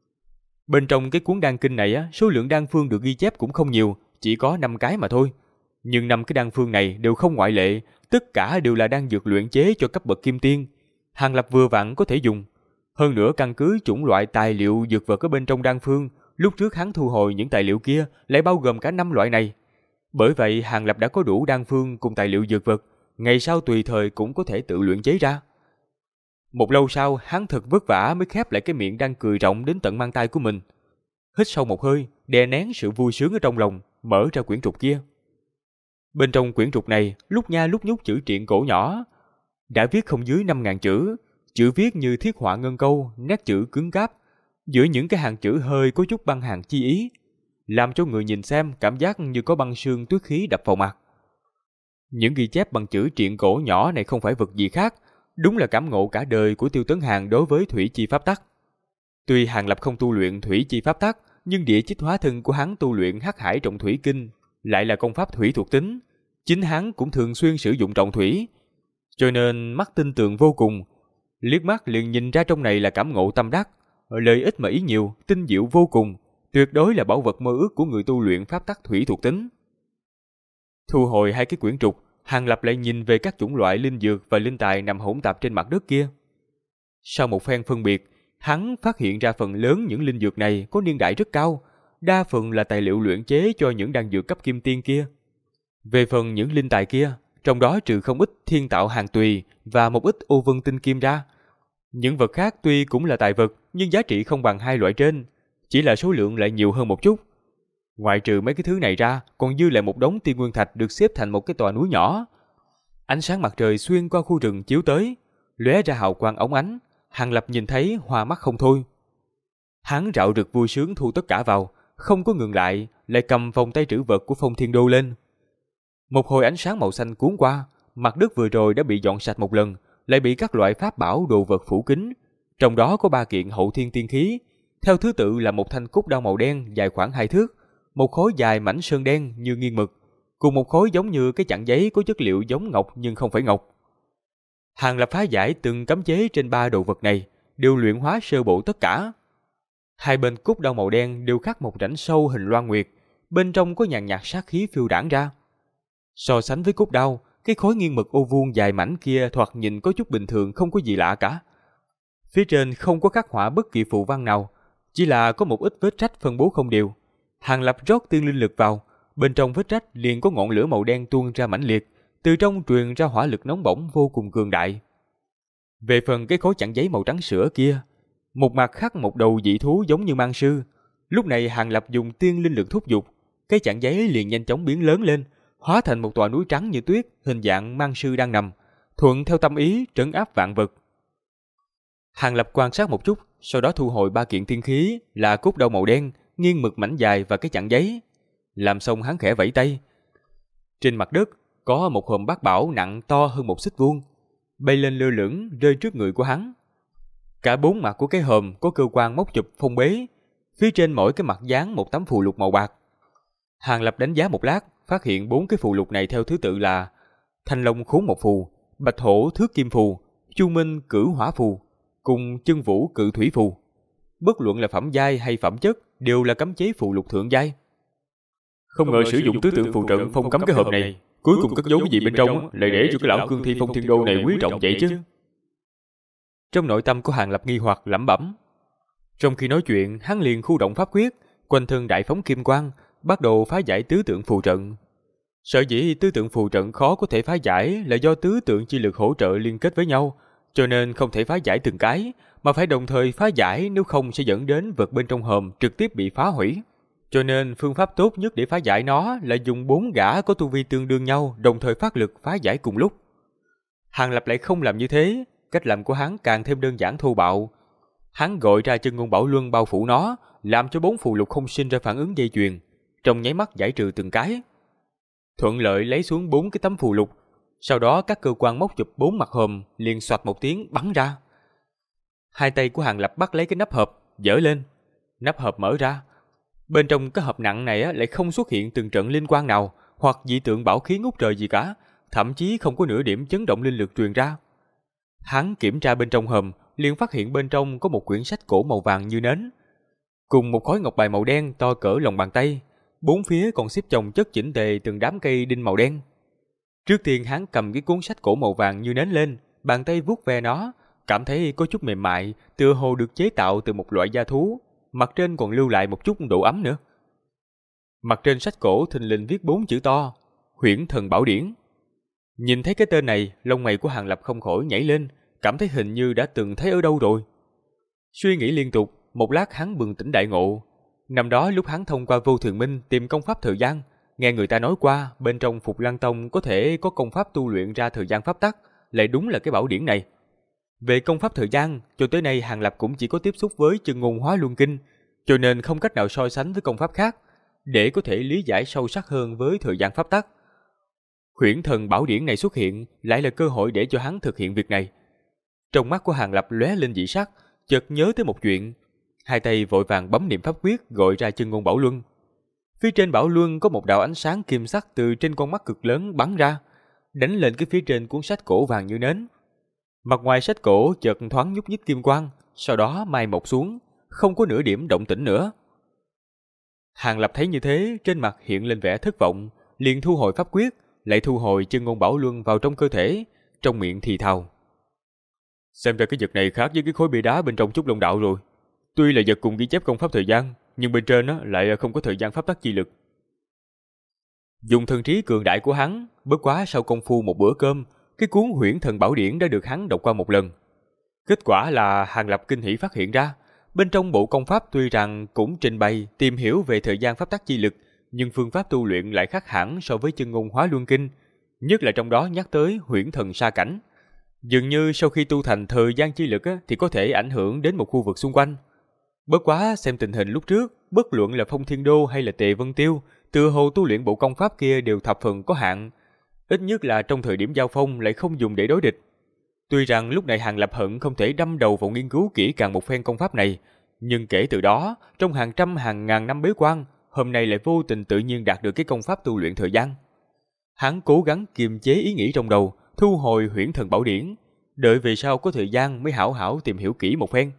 Bên trong cái cuốn đan kinh này số lượng đan phương được ghi chép cũng không nhiều, chỉ có 5 cái mà thôi. Nhưng 5 cái đan phương này đều không ngoại lệ, tất cả đều là đan dược luyện chế cho cấp bậc kim tiên. Hàng Lập vừa vặn có thể dùng. Hơn nữa căn cứ chủng loại tài liệu dược vật ở bên trong đan phương, lúc trước hắn thu hồi những tài liệu kia lại bao gồm cả 5 loại này. Bởi vậy Hàng Lập đã có đủ đan phương cùng tài liệu dược vật, ngày sau tùy thời cũng có thể tự luyện chế ra. Một lâu sau, hắn thật vất vả mới khép lại cái miệng đang cười rộng đến tận mang tai của mình. Hít sâu một hơi, đè nén sự vui sướng ở trong lòng, mở ra quyển trục kia. Bên trong quyển trục này, lúc nha lúc nhúc chữ truyện cổ nhỏ, đã viết không dưới 5.000 chữ, chữ viết như thiết họa ngân câu, nét chữ cứng cáp, giữa những cái hàng chữ hơi có chút băng hàng chi ý, làm cho người nhìn xem cảm giác như có băng sương tuyết khí đập vào mặt. Những ghi chép bằng chữ truyện cổ nhỏ này không phải vật gì khác, đúng là cảm ngộ cả đời của Tiêu Tấn Hàn đối với thủy chi pháp tắc. Tuy Hàng Lập không tu luyện thủy chi pháp tắc, nhưng địa chích hóa thân của hắn tu luyện hắc hải trọng thủy kinh lại là công pháp thủy thuộc tính, chính hắn cũng thường xuyên sử dụng trọng thủy, cho nên mắt tin tưởng vô cùng, liếc mắt liền nhìn ra trong này là cảm ngộ tâm đắc, lợi ích mà ý nhiều, tinh diệu vô cùng, tuyệt đối là bảo vật mơ ước của người tu luyện pháp tắc thủy thuộc tính. Thu hồi hai cái quyển trục, Hàng Lập lại nhìn về các chủng loại linh dược và linh tài nằm hỗn tạp trên mặt đất kia. Sau một phen phân biệt, hắn phát hiện ra phần lớn những linh dược này có niên đại rất cao, đa phần là tài liệu luyện chế cho những đan dược cấp kim tiên kia. Về phần những linh tài kia, trong đó trừ không ít thiên tạo hàng tùy và một ít ô vân tinh kim ra, những vật khác tuy cũng là tài vật nhưng giá trị không bằng hai loại trên, chỉ là số lượng lại nhiều hơn một chút. Ngoại trừ mấy cái thứ này ra, còn dư lại một đống tiên nguyên thạch được xếp thành một cái tòa núi nhỏ. Ánh sáng mặt trời xuyên qua khu rừng chiếu tới, lóe ra hào quang óng ánh, Hàng Lập nhìn thấy hoa mắt không thôi. Hắn rạo rực vui sướng thu tất cả vào, không có ngừng lại, lại cầm vòng tay trữ vật của Phong Thiên Đô lên. Một hồi ánh sáng màu xanh cuốn qua, mặt đất vừa rồi đã bị dọn sạch một lần, lại bị các loại pháp bảo đồ vật phủ kín, trong đó có 3 kiện hậu thiên tiên khí, theo thứ tự là một thanh cúc đao màu đen dài khoảng 2 thước, một khối dài mảnh sơn đen như nghiêng mực, cùng một khối giống như cái chặn giấy có chất liệu giống ngọc nhưng không phải ngọc. Hàng Lập phá giải từng cấm chế trên 3 đồ vật này, đều luyện hóa sơ bộ tất cả. Hai bên cúc đao màu đen đều khắc một rãnh sâu hình loan nguyệt, bên trong có nhàn nhạt sát khí phiêu đãng ra. So sánh với cúc đao, cái khối nghiêng mực ô vuông dài mảnh kia thoạt nhìn có chút bình thường, không có gì lạ cả. Phía trên không có khắc họa bất kỳ phù văn nào, chỉ là có một ít vết rách phân bố không đều. Hàng Lập rót tiên linh lực vào, bên trong vết rách liền có ngọn lửa màu đen tuôn ra mãnh liệt, từ trong truyền ra hỏa lực nóng bỏng vô cùng cường đại. Về phần cái khối chặn giấy màu trắng sữa kia, một mặt khắc một đầu dị thú giống như mang sư. Lúc này Hàng Lập dùng tiên linh lực thúc giục, cái chặn giấy liền nhanh chóng biến lớn lên, hóa thành một tòa núi trắng như tuyết, hình dạng mang sư đang nằm, thuận theo tâm ý trấn áp vạn vật. Hàng Lập quan sát một chút, sau đó thu hồi 3 kiện tiên khí là cúc đao màu đen, nghiêng mực mảnh dài và cái chặn giấy. Làm xong hắn khẽ vẫy tay. Trên mặt đất có một hòm bát bảo nặng to hơn 1 xích vuông, bay lên lơ lửng rơi trước người của hắn. Cả 4 mặt của cái hòm có cơ quan móc chụp phong bế, phía trên mỗi cái mặt dán một tấm phù lục màu bạc. Hàng Lập đánh giá một lát, phát hiện 4 cái phù lục này theo thứ tự là Thanh Long Khốn Một phù, Bạch Hổ Thước Kim phù, Chu Minh Cửu Hỏa phù, cùng Chân Vũ Cự Thủy phù. Bất luận là phẩm giai hay phẩm chất đều là cấm chế phù lục thượng giai. Không ngờ sử dụng tứ tượng phù trận phong cấm cái hộp này, cuối cùng cất giấu cái gì bên trong lại để cho cái lão cương thi Phong Thiên Đô này quý trọng vậy chứ. Trong nội tâm của Hàng Lập nghi hoặc lẩm bẩm. Trong khi nói chuyện, hắn liền khu động pháp quyết, quanh thân đại phóng kim quang, bắt đầu phá giải tứ tượng phù trận. Sở dĩ tứ tượng phù trận khó có thể phá giải là do tứ tượng chi lực hỗ trợ liên kết với nhau, cho nên không thể phá giải từng cái, mà phải đồng thời phá giải, nếu không sẽ dẫn đến vật bên trong hòm trực tiếp bị phá hủy. Cho nên phương pháp tốt nhất để phá giải nó là dùng 4 gã có tu vi tương đương nhau đồng thời phát lực phá giải cùng lúc. Hàng Lập lại không làm như thế, cách làm của hắn càng thêm đơn giản thô bạo. Hắn gọi ra chân ngôn bảo luân bao phủ nó, làm cho 4 phù lục không sinh ra phản ứng dây chuyền, trong nháy mắt giải trừ từng cái. Thuận lợi lấy xuống 4 cái tấm phù lục, sau đó các cơ quan móc chụp 4 mặt hòm liền xoạch một tiếng bắn ra. Hai tay của Hàng Lập bắt lấy cái nắp hộp, dỡ lên. Nắp hộp mở ra. Bên trong cái hộp nặng này lại không xuất hiện từng trận linh quang nào hoặc dị tượng bảo khí ngút trời gì cả, thậm chí không có nửa điểm chấn động linh lực truyền ra. Hắn kiểm tra bên trong hòm, liền phát hiện bên trong có một quyển sách cổ màu vàng như nến, cùng một khối ngọc bài màu đen to cỡ lòng bàn tay, bốn phía còn xếp chồng chất chỉnh tề từng đám cây đinh màu đen. Trước tiên hắn cầm cái cuốn sách cổ màu vàng như nến lên, bàn tay vuốt ve nó, cảm thấy có chút mềm mại, tựa hồ được chế tạo từ một loại da thú, mặt trên còn lưu lại một chút độ ấm nữa. Mặt trên sách cổ thình lình viết 4 chữ to: Huyễn Thần Bảo Điển. Nhìn thấy cái tên này, lông mày của Hàng Lập không khỏi nhảy lên, cảm thấy hình như đã từng thấy ở đâu rồi. Suy nghĩ liên tục, một lát hắn bừng tỉnh đại ngộ. Năm đó lúc hắn thông qua Vô Thường Minh tìm công pháp thời gian, nghe người ta nói qua bên trong Phục Lăng Tông có thể có công pháp tu luyện ra thời gian pháp tắc, lại đúng là cái bảo điển này. Về công pháp thời gian, cho tới nay Hàng Lập cũng chỉ có tiếp xúc với Chân Ngôn Hóa Luân Kinh, cho nên không cách nào so sánh với công pháp khác, để có thể lý giải sâu sắc hơn với thời gian pháp tắc. Huyễn Thần Bảo Điển này xuất hiện lại là cơ hội để cho hắn thực hiện việc này. Trong mắt của Hàng Lập lóe lên dị sắc, chợt nhớ tới một chuyện, hai tay vội vàng bấm niệm pháp quyết gọi ra Chân Ngôn Bảo Luân. Phía trên Bảo Luân có một đạo ánh sáng kim sắc từ trên con mắt cực lớn bắn ra, đánh lên cái phía trên cuốn sách cổ vàng như nến. Mặt ngoài sách cổ chợt thoáng nhúc nhích kim quang, sau đó mai một xuống, không có nửa điểm động tĩnh nữa. Hàng Lập thấy như thế, trên mặt hiện lên vẻ thất vọng, liền thu hồi pháp quyết, lại thu hồi Chân Ngôn Bảo Luân vào trong cơ thể, trong miệng thì thào: Xem ra cái vật này khác với cái khối bia đá bên trong Trúc Long Đạo rồi. Tuy là vật cùng ghi chép công pháp thời gian, nhưng bên trên lại không có thời gian pháp tắc chi lực. Dùng thần trí cường đại của hắn, bất quá sau công phu một bữa cơm, cái cuốn Huyễn Thần Bảo Điển đã được hắn đọc qua một lần. Kết quả là Hàng Lập kinh hỉ phát hiện ra, bên trong bộ công pháp tuy rằng cũng trình bày tìm hiểu về thời gian pháp tắc chi lực, nhưng phương pháp tu luyện lại khác hẳn so với Chân Ngôn Hóa Luân Kinh, nhất là trong đó nhắc tới Huyễn Thần Sa Cảnh. Dường như sau khi tu thành thời gian chi lực thì có thể ảnh hưởng đến một khu vực xung quanh. Bất quá xem tình hình lúc trước, bất luận là Phong Thiên Đô hay là Tề Vân Tiêu, tựa hồ tu luyện bộ công pháp kia đều thập phần có hạn, ít nhất là trong thời điểm giao phong lại không dùng để đối địch. Tuy rằng lúc này Hàng Lập hận không thể đâm đầu vào nghiên cứu kỹ càng một phen công pháp này, nhưng kể từ đó, trong hàng trăm hàng ngàn năm bế quan, hôm nay lại vô tình tự nhiên đạt được cái công pháp tu luyện thời gian. Hắn cố gắng kiềm chế ý nghĩ trong đầu, thu hồi Huyễn Thần Bảo Điển, đợi về sau có thời gian mới hảo hảo tìm hiểu kỹ một phen.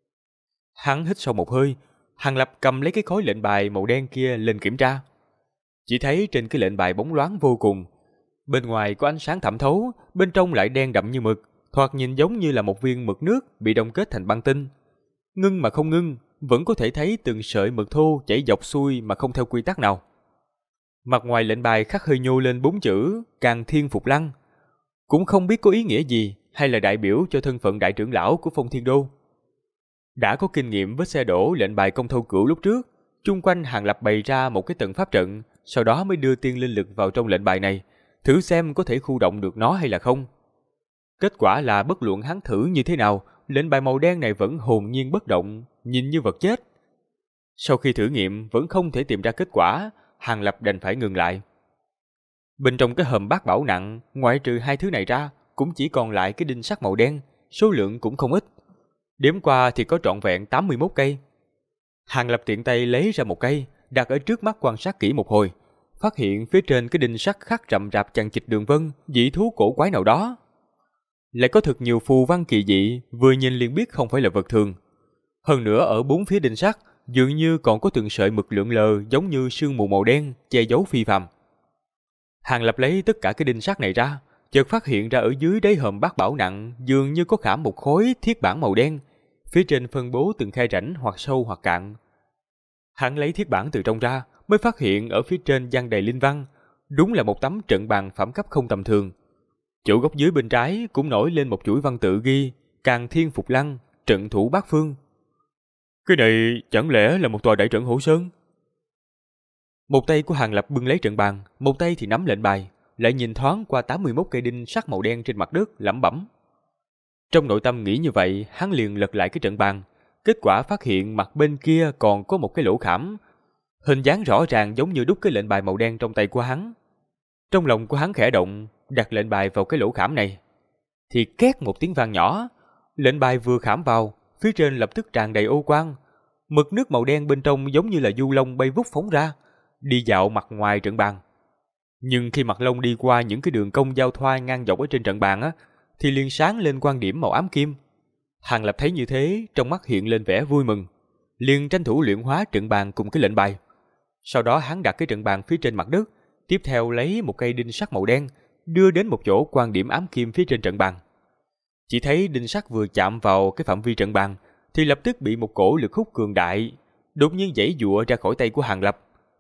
Hắn hít sâu một hơi, Hàng Lập cầm lấy cái khối lệnh bài màu đen kia lên kiểm tra. Chỉ thấy trên cái lệnh bài bóng loáng vô cùng, bên ngoài có ánh sáng thẩm thấu, bên trong lại đen đậm như mực, thoạt nhìn giống như là một viên mực nước bị đông kết thành băng tinh. Ngưng mà không ngưng, vẫn có thể thấy từng sợi mực thô chảy dọc xuôi mà không theo quy tắc nào. Mặt ngoài lệnh bài khắc hơi nhô lên 4 chữ Càng Thiên Phục Lăng, cũng không biết có ý nghĩa gì hay là đại biểu cho thân phận đại trưởng lão của Phong Thiên Đô. Đã có kinh nghiệm với xe đổ lệnh bài Công Thâu Cửu lúc trước, chung quanh Hàng Lập bày ra một cái tầng pháp trận, sau đó mới đưa tiên linh lực vào trong lệnh bài này, thử xem có thể khu động được nó hay là không. Kết quả là bất luận hắn thử như thế nào, lệnh bài màu đen này vẫn hồn nhiên bất động, nhìn như vật chết. Sau khi thử nghiệm vẫn không thể tìm ra kết quả, Hàng Lập đành phải ngừng lại. Bên trong cái hòm bát bảo nặng, ngoại trừ hai thứ này ra, cũng chỉ còn lại cái đinh sắt màu đen, số lượng cũng không ít. Đếm qua thì có trọn vẹn 81 cây. Hàng Lập tiện tay lấy ra một cây, đặt ở trước mắt quan sát kỹ một hồi, phát hiện phía trên cái đinh sắt khắc rậm rạp chằng chịt đường vân, dị thú cổ quái nào đó. Lại có thật nhiều phù văn kỳ dị, vừa nhìn liền biết không phải là vật thường. Hơn nữa ở bốn phía đinh sắt, dường như còn có từng sợi mực lượn lờ giống như sương mù màu đen, che giấu phi phàm. Hàng Lập lấy tất cả cái đinh sắt này ra, chợt phát hiện ra ở dưới đáy hòm bát bảo nặng dường như có khảm một khối thiết bản màu đen, phía trên phân bố từng khe rãnh hoặc sâu hoặc cạn. Hắn lấy thiết bản từ trong ra, mới phát hiện ở phía trên dán đầy linh văn, đúng là một tấm trận bàn phẩm cấp không tầm thường. Chỗ góc dưới bên trái cũng nổi lên một chuỗi văn tự ghi Càng Thiên Phục Lăng, trận thủ bát phương. Cái này chẳng lẽ là một tòa đại trận Hổ Sơn? Một tay của Hàng Lập bưng lấy trận bàn, một tay thì nắm lệnh bài, lại nhìn thoáng qua 81 cây đinh sắt màu đen trên mặt đất, lẩm bẩm. Trong nội tâm nghĩ như vậy, hắn liền lật lại cái trận bàn, kết quả phát hiện mặt bên kia còn có một cái lỗ khảm, hình dáng rõ ràng giống như đúc cái lệnh bài màu đen trong tay của hắn. Trong lòng của hắn khẽ động, đặt lệnh bài vào cái lỗ khảm này, thì két một tiếng vang nhỏ, lệnh bài vừa khảm vào, phía trên lập tức tràn đầy ô quang, mực nước màu đen bên trong giống như là du long bay vút phóng ra, đi dạo mặt ngoài trận bàn. Nhưng khi mặt lông đi qua những cái đường cong giao thoa ngang dọc ở trên trận bàn thì liền sáng lên quan điểm màu ám kim. Hàng Lập thấy như thế, trong mắt hiện lên vẻ vui mừng, liền tranh thủ luyện hóa trận bàn cùng cái lệnh bài. Sau đó hắn đặt cái trận bàn phía trên mặt đất, tiếp theo lấy một cây đinh sắt màu đen, đưa đến một chỗ quan điểm ám kim phía trên trận bàn. Chỉ thấy đinh sắt vừa chạm vào cái phạm vi trận bàn, thì lập tức bị một cổ lực hút cường đại đột nhiên giãy giụa ra khỏi tay của Hàng Lập.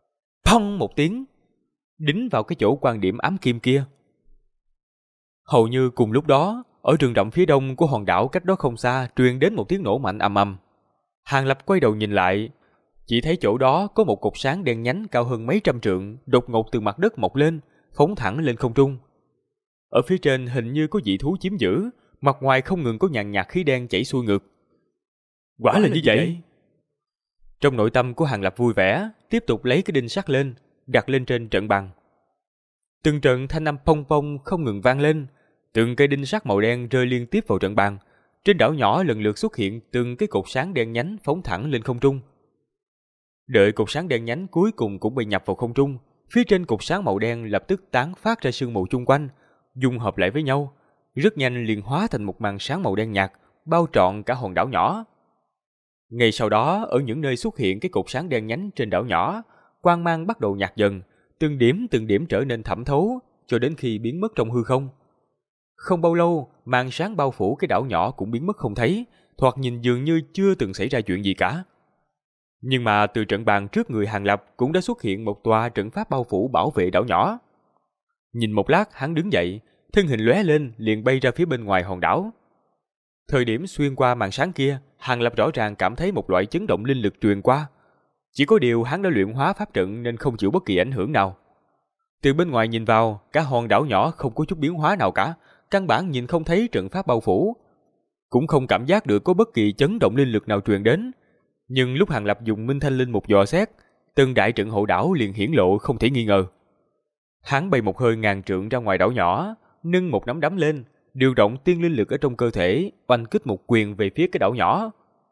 phong một tiếng, đính vào cái chỗ quan điểm ám kim kia. Hầu như cùng lúc đó, ở rừng rậm phía đông của hòn đảo cách đó không xa truyền đến một tiếng nổ mạnh ầm ầm. Hàng Lập quay đầu nhìn lại, chỉ thấy chỗ đó có một cột sáng đen nhánh cao hơn mấy trăm trượng, đột ngột từ mặt đất mọc lên, phóng thẳng lên không trung. Ở phía trên hình như có dị thú chiếm giữ, mặt ngoài không ngừng có nhàn nhạt khí đen chảy xuôi ngược. Quả là như vậy. Trong nội tâm của Hàng Lập vui vẻ, tiếp tục lấy cái đinh sắt lên, đặt lên trên trận bàn. Từng trận thanh âm pong pong không ngừng vang lên, từng cây đinh sắt màu đen rơi liên tiếp vào trận bàn. Trên đảo nhỏ lần lượt xuất hiện từng cái cột sáng đen nhánh phóng thẳng lên không trung. Đợi cột sáng đen nhánh cuối cùng cũng bị nhập vào không trung, phía trên cột sáng màu đen lập tức tán phát ra sương mù chung quanh, dung hợp lại với nhau, rất nhanh liền hóa thành một màn sáng màu đen nhạt, bao trọn cả hòn đảo nhỏ. Ngay sau đó, ở những nơi xuất hiện cái cột sáng đen nhánh trên đảo nhỏ, quang mang bắt đầu nhạt dần, từng điểm trở nên thẫm thấu, cho đến khi biến mất trong hư không. Không bao lâu, màn sáng bao phủ cái đảo nhỏ cũng biến mất không thấy, thoạt nhìn dường như chưa từng xảy ra chuyện gì cả. Nhưng mà từ trận bàn trước người Hàng Lập cũng đã xuất hiện một tòa trận pháp bao phủ bảo vệ đảo nhỏ. Nhìn một lát, hắn đứng dậy, thân hình lóe lên liền bay ra phía bên ngoài hòn đảo. Thời điểm xuyên qua màn sáng kia, Hàng Lập rõ ràng cảm thấy một loại chấn động linh lực truyền qua. Chỉ có điều hắn đã luyện hóa pháp trận nên không chịu bất kỳ ảnh hưởng nào. Từ bên ngoài nhìn vào, cả hòn đảo nhỏ không có chút biến hóa nào cả, căn bản nhìn không thấy trận pháp bao phủ, cũng không cảm giác được có bất kỳ chấn động linh lực nào truyền đến. Nhưng lúc Hàng Lập dùng Minh Thanh Linh một dò xét, từng đại trận hộ đảo liền hiển lộ không thể nghi ngờ. Hắn bay một hơi ngàn trượng ra ngoài đảo nhỏ, nâng một nắm đấm lên, điều động tiên linh lực ở trong cơ thể, oanh kích một quyền về phía cái đảo nhỏ.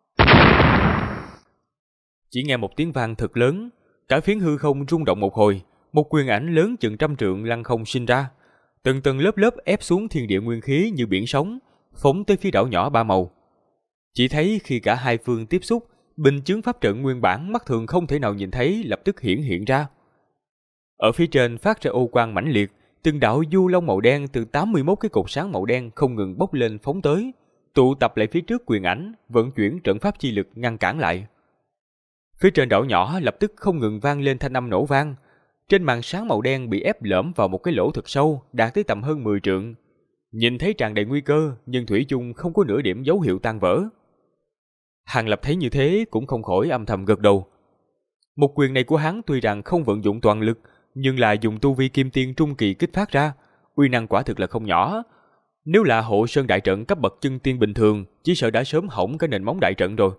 Chỉ nghe một tiếng vang thật lớn, cả phiến hư không rung động một hồi, một quyền ảnh lớn chừng trăm trượng lăng không sinh ra, từng tầng lớp lớp ép xuống thiên địa nguyên khí như biển sóng, phóng tới phía đảo nhỏ ba màu. Chỉ thấy khi cả hai phương tiếp xúc, bình chướng pháp trận nguyên bản mắt thường không thể nào nhìn thấy lập tức hiển hiện ra. Ở phía trên phát ra ô quang mãnh liệt, từng đạo du long màu đen từ 81 cái cột sáng màu đen không ngừng bốc lên phóng tới, tụ tập lại phía trước quyền ảnh, vận chuyển trận pháp chi lực ngăn cản lại. Phía trên đảo nhỏ lập tức không ngừng vang lên thanh âm nổ vang. Trên màn sáng màu đen bị ép lõm vào một cái lỗ thật sâu, đạt tới tầm hơn 10 trượng. Nhìn thấy tràn đầy nguy cơ, nhưng thủy chung không có nửa điểm dấu hiệu tan vỡ. Hàng Lập thấy như thế cũng không khỏi âm thầm gật đầu. Một quyền này của hắn tuy rằng không vận dụng toàn lực, nhưng là dùng tu vi kim tiên trung kỳ kích phát ra, uy năng quả thực là không nhỏ. Nếu là hộ sơn đại trận cấp bậc chân tiên bình thường, chỉ sợ đã sớm hỏng cái nền móng đại trận rồi.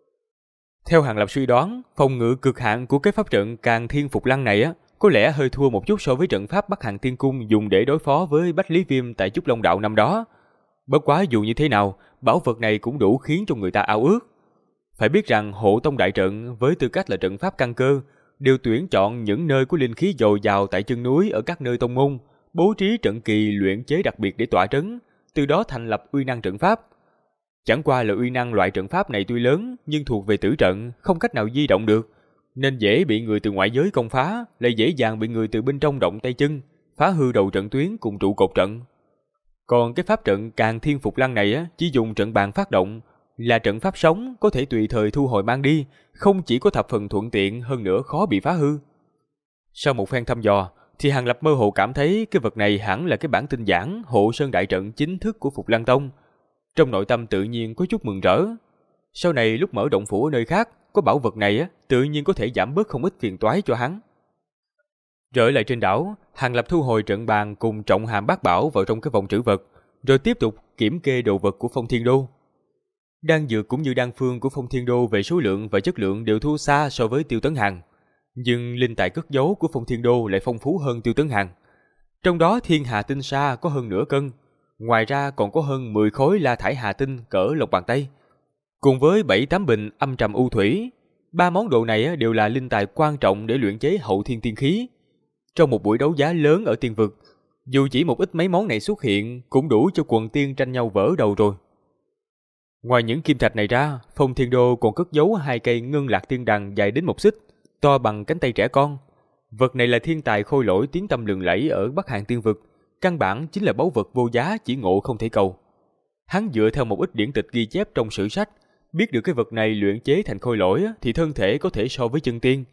Theo Hàng Lập suy đoán, phòng ngự cực hạn của cái pháp trận Càn Thiên Phục Lăng này có lẽ hơi thua một chút so với trận pháp Bắc Hàng Tiên Cung dùng để đối phó với Bách Lý Viêm tại Trúc Long Đạo năm đó. Bất quá dù như thế nào, bảo vật này cũng đủ khiến cho người ta ao ước. Phải biết rằng hộ tông đại trận với tư cách là trận pháp căn cơ, đều tuyển chọn những nơi có linh khí dồi dào tại chân núi ở các nơi tông môn, bố trí trận kỳ luyện chế đặc biệt để tọa trấn, từ đó thành lập uy năng trận pháp. Chẳng qua là uy năng loại trận pháp này tuy lớn, nhưng thuộc về tử trận, không cách nào di động được, nên dễ bị người từ ngoại giới công phá, lại dễ dàng bị người từ bên trong động tay chân, phá hư đầu trận tuyến cùng trụ cột trận. Còn cái pháp trận Càn Thiên Phục Lăng này chỉ dùng trận bàn phát động, là trận pháp sống, có thể tùy thời thu hồi mang đi, không chỉ có thập phần thuận tiện, hơn nữa khó bị phá hư. Sau một phen thăm dò, thì Hàng Lập mơ hồ cảm thấy cái vật này hẳn là cái bản tinh giản hộ sơn đại trận chính thức của Phục Lăng Tông. Trong nội tâm tự nhiên có chút mừng rỡ. Sau này lúc mở động phủ ở nơi khác, có bảo vật này tự nhiên có thể giảm bớt không ít phiền toái cho hắn. Trở lại trên đảo, Hàng Lập thu hồi trận bàn cùng trọng hàm bát bảo vào trong cái vòng trữ vật, rồi tiếp tục kiểm kê đồ vật của Phong Thiên Đô. Đan dược cũng như đan phương của Phong Thiên Đô về số lượng và chất lượng đều thua xa so với Tiêu Tấn Hàn, nhưng linh tài cất giấu của Phong Thiên Đô lại phong phú hơn Tiêu Tấn Hàn. Trong đó Thiên Hà Tinh Sa có hơn nửa cân, ngoài ra còn có hơn 10 khối La Thải Hà Tinh cỡ lộc bàn tay, cùng với 7-8 bình âm trầm u thủy. 3 món đồ này đều là linh tài quan trọng để luyện chế hậu thiên tiên khí. Trong một buổi đấu giá lớn ở tiên vực, dù chỉ một ít mấy món này xuất hiện cũng đủ cho quần tiên tranh nhau vỡ đầu rồi. Ngoài những kim thạch này ra, Phong Thiên Đô còn cất giấu 2 cây ngân lạc tiên đằng dài đến 1 xích, to bằng cánh tay trẻ con. Vật này là thiên tài khôi lỗi tiếng tăm lừng lẫy ở Bắc Hàng Tiên vực, căn bản chính là báu vật vô giá chỉ ngộ không thể cầu. Hắn dựa theo một ít điển tịch ghi chép trong sử sách, biết được cái vật này luyện chế thành khôi lỗi thì thân thể có thể so với chân tiên.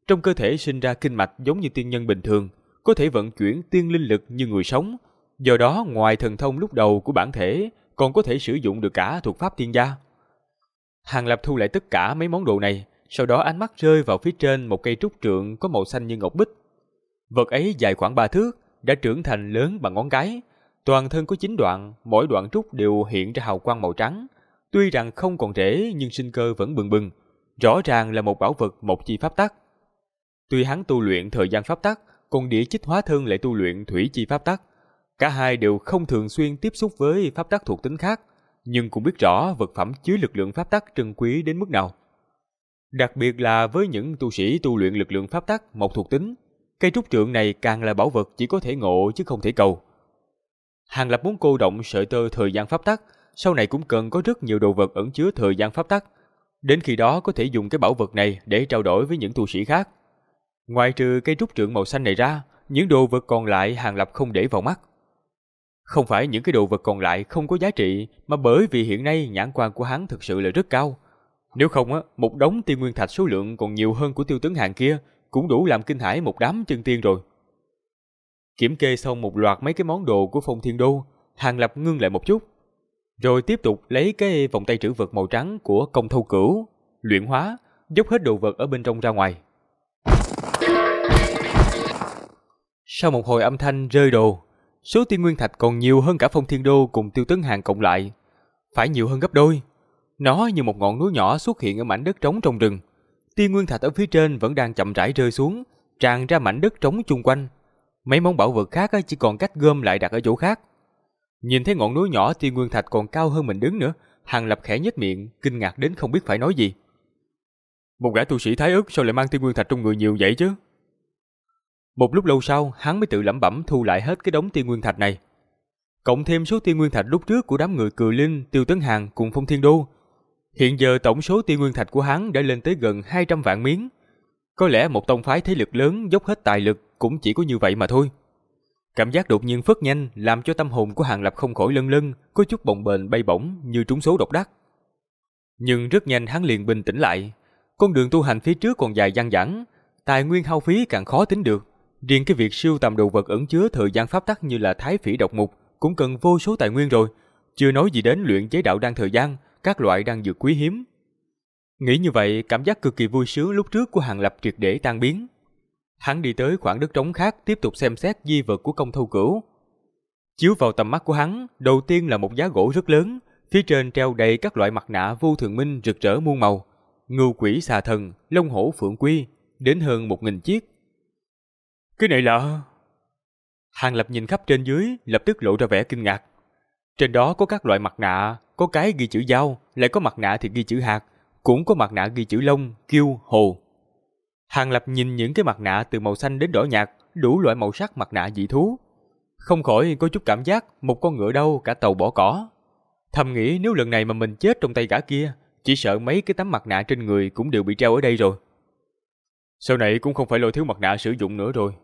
trong cơ thể sinh ra kinh mạch giống như tiên nhân bình thường, có thể vận chuyển tiên linh lực như người sống. Do đó, ngoài thần thông lúc đầu của bản thể, còn có thể sử dụng được cả thuật pháp tiên gia. Hàng Lập thu lại tất cả mấy món đồ này, sau đó ánh mắt rơi vào phía trên một cây trúc trượng có màu xanh như ngọc bích. Vật ấy dài khoảng 3 thước, đã trưởng thành lớn bằng ngón cái. Toàn thân có 9 đoạn, mỗi đoạn trúc đều hiện ra hào quang màu trắng. Tuy rằng không còn rễ nhưng sinh cơ vẫn bừng bừng, rõ ràng là một bảo vật một chi pháp tắc. Tuy hắn tu luyện thời gian pháp tắc, còn Địa Chích Hóa Thân lại tu luyện thủy chi pháp tắc. Cả hai đều không thường xuyên tiếp xúc với pháp tắc thuộc tính khác, nhưng cũng biết rõ vật phẩm chứa lực lượng pháp tắc trân quý đến mức nào. Đặc biệt là với những tu sĩ tu luyện lực lượng pháp tắc một thuộc tính, cây trúc trượng này càng là bảo vật chỉ có thể ngộ chứ không thể cầu. Hàng Lập muốn cô động sợi tơ thời gian pháp tắc, sau này cũng cần có rất nhiều đồ vật ẩn chứa thời gian pháp tắc. Đến khi đó có thể dùng cái bảo vật này để trao đổi với những tu sĩ khác. Ngoài trừ cây trúc trượng màu xanh này ra, những đồ vật còn lại Hàng Lập không để vào mắt. Không phải những cái đồ vật còn lại không có giá trị, mà bởi vì hiện nay nhãn quan của hắn thực sự là rất cao. Nếu không á, một đống tiên nguyên thạch số lượng còn nhiều hơn của Tiêu Tấn Hàng kia cũng đủ làm kinh hãi một đám chân tiên rồi. Kiểm kê xong một loạt mấy cái món đồ của Phong Thiên Đô, Hàng Lập ngưng lại một chút, rồi tiếp tục lấy cái vòng tay trữ vật màu trắng của Công Thâu Cửu, luyện hóa, dốc hết đồ vật ở bên trong ra ngoài. Sau một hồi âm thanh rơi đồ, số tiên nguyên thạch còn nhiều hơn cả Phong Thiên Đô cùng Tiêu Tấn Hàng cộng lại, phải nhiều hơn gấp đôi. Nó như một ngọn núi nhỏ xuất hiện ở mảnh đất trống trong rừng. Tiên nguyên thạch ở phía trên vẫn đang chậm rãi rơi xuống, tràn ra mảnh đất trống chung quanh. Mấy món bảo vật khác chỉ còn cách gom lại đặt ở chỗ khác. Nhìn thấy ngọn núi nhỏ tiên nguyên thạch còn cao hơn mình đứng nữa, Hàng Lập khẽ nhếch miệng, kinh ngạc đến không biết phải nói gì. Một gã tu sĩ Thái Ức sao lại mang tiên nguyên thạch trong người nhiều vậy chứ? Một lúc lâu sau, hắn mới tự lẩm bẩm thu lại hết cái đống tiên nguyên thạch này. Cộng thêm số tiên nguyên thạch lúc trước của đám người Cừ Linh, Tiêu Tấn Hàng cùng Phong Thiên Đô. Hiện giờ tổng số tiên nguyên thạch của hắn đã lên tới gần 200 vạn miếng. Có lẽ một tông phái thế lực lớn dốc hết tài lực cũng chỉ có như vậy mà thôi. Cảm giác đột nhiên phất nhanh làm cho tâm hồn của Hàng Lập không khỏi lân lân, có chút bồng bềnh bay bổng như trúng số độc đắc. Nhưng rất nhanh hắn liền bình tĩnh lại. Con đường tu hành phía trước còn dài dằng dẳng, tài nguyên hao phí càng khó tính được. Riêng cái việc sưu tầm đồ vật ẩn chứa thời gian pháp tắc như là Thái Phỉ độc mục cũng cần vô số tài nguyên rồi, chưa nói gì đến luyện chế đạo đan thời gian, các loại đan dược quý hiếm. Nghĩ như vậy, cảm giác cực kỳ vui sướng lúc trước của Hàng Lập triệt để tan biến. Hắn đi tới khoảng đất trống khác tiếp tục xem xét di vật của Công Thâu Cửu. Chiếu vào tầm mắt của hắn, đầu tiên là một giá gỗ rất lớn, phía trên treo đầy các loại mặt nạ vô thường minh rực rỡ muôn màu, ngưu quỷ xà thần, long hổ phượng quy, đến hơn 1000 chiếc. Cái này là... Hàng Lập nhìn khắp trên dưới, lập tức lộ ra vẻ kinh ngạc. Trên đó có các loại mặt nạ, có cái ghi chữ dao, lại có mặt nạ thì ghi chữ hạt, cũng có mặt nạ ghi chữ long, kiêu, hồ. Hàng Lập nhìn những cái mặt nạ từ màu xanh đến đỏ nhạt, đủ loại màu sắc mặt nạ dị thú. Không khỏi có chút cảm giác một con ngựa đâu cả tàu bỏ cỏ. Thầm nghĩ nếu lần này mà mình chết trong tay gã kia, chỉ sợ mấy cái tấm mặt nạ trên người cũng đều bị treo ở đây rồi. Sau này cũng không phải lo thiếu mặt nạ sử dụng nữa rồi.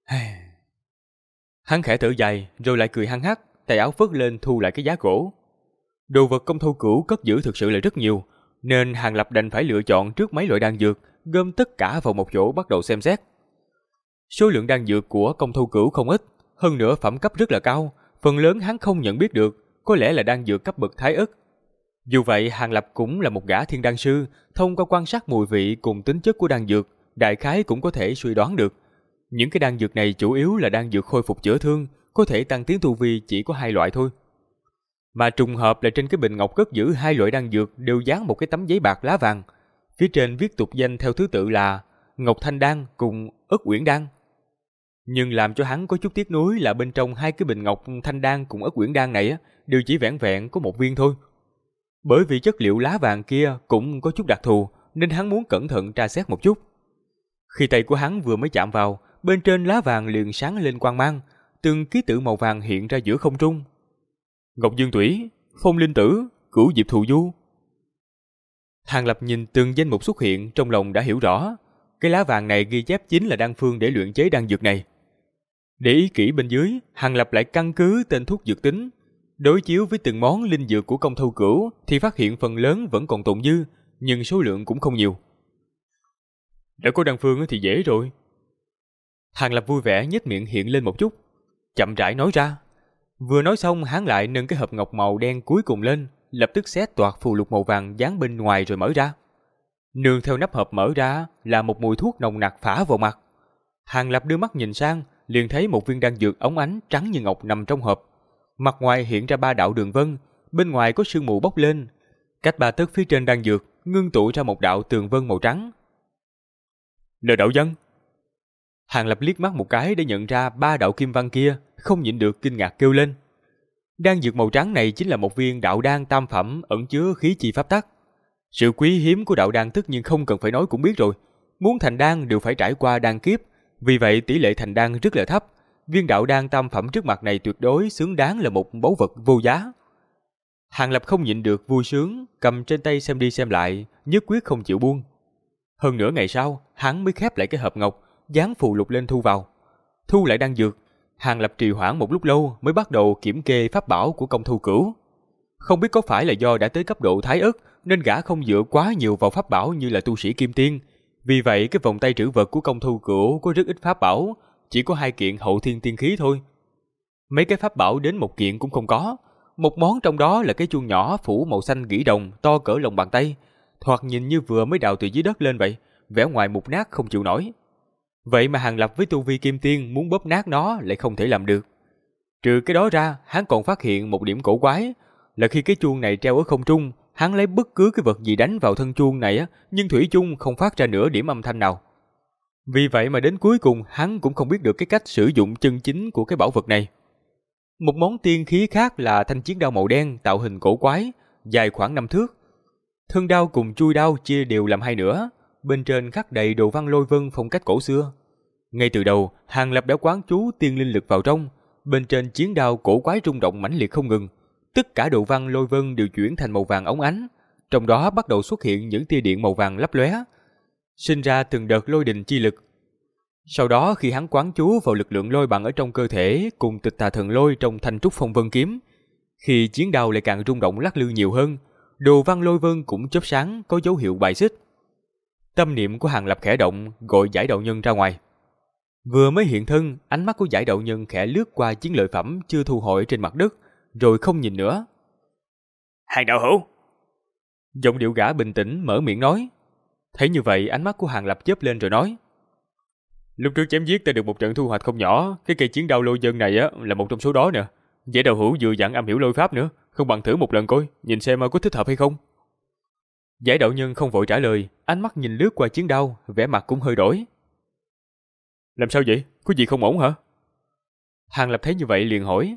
Hắn khẽ thở dài rồi lại cười hăng hắc, tay áo phất lên thu lại cái giá gỗ. Đồ vật Công Thâu Cửu cất giữ thực sự là rất nhiều, nên Hàng Lập đành phải lựa chọn trước mấy loại đan dược, gom tất cả vào một chỗ bắt đầu xem xét. Số lượng đan dược của Công Thâu Cửu không ít, hơn nữa phẩm cấp rất là cao, phần lớn hắn không nhận biết được, có lẽ là đan dược cấp bậc Thái Ức. Dù vậy, Hàng Lập cũng là một gã thiên đan sư, thông qua quan sát mùi vị cùng tính chất của đan dược, đại khái cũng có thể suy đoán được. Những cái đan dược này chủ yếu là đan dược khôi phục chữa thương, có thể tăng tiến tu vi chỉ có 2 loại thôi. Mà trùng hợp là trên cái bình ngọc cất giữ 2 loại đan dược đều dán một cái tấm giấy bạc lá vàng. Phía trên viết tục danh theo thứ tự là Ngọc Thanh Đan cùng Ất Uyển Đan. Nhưng làm cho hắn có chút tiếc nuối là bên trong 2 cái bình ngọc Thanh Đan cùng Ất Uyển Đan này đều chỉ vẻn vẹn có 1 viên thôi. Bởi vì chất liệu lá vàng kia cũng có chút đặc thù nên hắn muốn cẩn thận tra xét một chút. Khi tay của hắn vừa mới chạm vào, bên trên lá vàng liền sáng lên quang mang, từng ký tự màu vàng hiện ra giữa không trung. Ngọc Dương Tủy, Phong Linh Tử, Cửu Diệp Thù Du. Hàng Lập nhìn từng danh mục xuất hiện, trong lòng đã hiểu rõ, cái lá vàng này ghi chép chính là đan phương để luyện chế đan dược này. Để ý kỹ bên dưới, Hàng Lập lại căn cứ tên thuốc dược tính, đối chiếu với từng món linh dược của Công Thâu Cửu thì phát hiện phần lớn vẫn còn tồn dư, nhưng số lượng cũng không nhiều. Đã có đan phương thì dễ rồi. Hàng Lập vui vẻ nhếch miệng hiện lên một chút, chậm rãi nói ra. Vừa nói xong, hắn lại nâng cái hộp ngọc màu đen cuối cùng lên, lập tức xé toạc phù lục màu vàng dán bên ngoài rồi mở ra. Nương theo nắp hộp mở ra là một mùi thuốc nồng nặc phả vào mặt. Hàng Lập đưa mắt nhìn sang, liền thấy một viên đan dược óng ánh trắng như ngọc nằm trong hộp. Mặt ngoài hiện ra 3 đạo đường vân, bên ngoài có sương mù bốc lên. Cách 3 tấc phía trên đan dược ngưng tụ ra một đạo tường vân màu trắng. Là đạo văn. Hàng Lập liếc mắt một cái để nhận ra 3 đạo kim văn kia, không nhịn được kinh ngạc kêu lên. Đan dược màu trắng này chính là một viên đạo đan tam phẩm ẩn chứa khí chi pháp tắc. Sự quý hiếm của đạo đan tất nhiên không cần phải nói cũng biết rồi. Muốn thành đan đều phải trải qua đan kiếp, vì vậy tỷ lệ thành đan rất là thấp. Viên đạo đan tam phẩm trước mặt này tuyệt đối xứng đáng là một báu vật vô giá. Hàng Lập không nhịn được vui sướng, cầm trên tay xem đi xem lại, nhất quyết không chịu buông. Hơn nửa ngày sau, hắn mới khép lại cái hộp ngọc, dán phù lục lên thu vào. Thu lại đan dược, Hàng Lập trì hoãn một lúc lâu mới bắt đầu kiểm kê pháp bảo của Công Thu Cửu. Không biết có phải là do đã tới cấp độ thái ức nên gã không dựa quá nhiều vào pháp bảo như là tu sĩ kim tiên. Vì vậy cái vòng tay trữ vật của Công Thu Cửu có rất ít pháp bảo, chỉ có 2 kiện hậu thiên tiên khí thôi. Mấy cái pháp bảo đến 1 kiện cũng không có. Một món trong đó là cái chuông nhỏ phủ màu xanh gỉ đồng to cỡ lòng bàn tay, thoạt nhìn như vừa mới đào từ dưới đất lên vậy, vẻ ngoài mục nát không chịu nổi. Vậy mà Hàng Lập với tu vi kim tiên muốn bóp nát nó lại không thể làm được. Trừ cái đó ra, hắn còn phát hiện một điểm cổ quái, là khi cái chuông này treo ở không trung, hắn lấy bất cứ cái vật gì đánh vào thân chuông này nhưng thủy chung không phát ra nửa điểm âm thanh nào. Vì vậy mà đến cuối cùng hắn cũng không biết được cái cách sử dụng chân chính của cái bảo vật này. Một món tiên khí khác là thanh chiến đao màu đen tạo hình cổ quái, dài khoảng 5 thước. Thân đao cùng chuôi đao chia đều làm 2 nửa, bên trên khắc đầy đồ văn lôi vân phong cách cổ xưa. Ngay từ đầu, Hàng Lập đã quán chú tiên linh lực vào trong, bên trên chiến đao cổ quái rung động mãnh liệt không ngừng. Tất cả đồ văn lôi vân đều chuyển thành màu vàng óng ánh, trong đó bắt đầu xuất hiện những tia điện màu vàng lấp lóe, sinh ra từng đợt lôi đình chi lực. Sau đó khi hắn quán chú vào lực lượng lôi bằng ở trong cơ thể cùng tịch tà thần lôi trong thanh trúc phong vân kiếm, khi chiến đao lại càng rung động lắc lư nhiều hơn, đồ văn lôi vân cũng chớp sáng có dấu hiệu bài xích. Tâm niệm của Hàng Lập khẽ động, gọi Giải Đạo Nhân ra ngoài. Vừa mới hiện thân, ánh mắt của Giải Đạo Nhân khẽ lướt qua chiến lợi phẩm chưa thu hồi trên mặt đất, rồi không nhìn nữa. Hàng đạo hữu. Giọng điệu gã bình tĩnh mở miệng nói. Thấy như vậy, ánh mắt của Hàng Lập chớp lên rồi nói. Lúc trước chém giết ta được một trận thu hoạch không nhỏ, cái cây chiến đao lôi dân này là một trong số đó nè. Giải đạo hữu vừa dặn am hiểu lôi pháp nữa, không bằng thử một lần coi, nhìn xem có thích hợp hay không. Giải Đạo Nhân không vội trả lời, ánh mắt nhìn lướt qua chiến đao, vẻ mặt cũng hơi đổi. Làm sao vậy? Có gì không ổn hả? Hàng Lập thấy như vậy liền hỏi.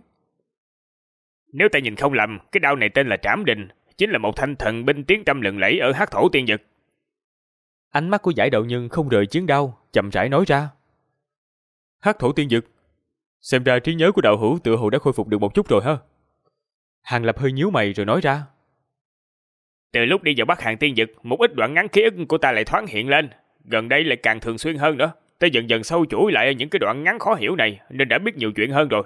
Nếu ta nhìn không lầm, cái đao này tên là Trảm Đình, chính là một thanh thần binh tiếng tăm lừng lẫy ở Hắc Thổ Tiên Vực. Ánh mắt của Giải Đạo Nhân không rời chiến đao, chậm rãi nói ra. Hắc Thổ Tiên Vực? Xem ra trí nhớ của đạo hữu tựa hồ đã khôi phục được một chút rồi ha. Hàng Lập hơi nhíu mày rồi nói ra. Từ lúc đi vào Bắc Hàng Tiên Vực, một ít đoạn ngắn ký ức của ta lại thoáng hiện lên, gần đây lại càng thường xuyên hơn nữa. Ta dần dần sâu chuỗi lại những cái đoạn ngắn khó hiểu này, nên đã biết nhiều chuyện hơn rồi.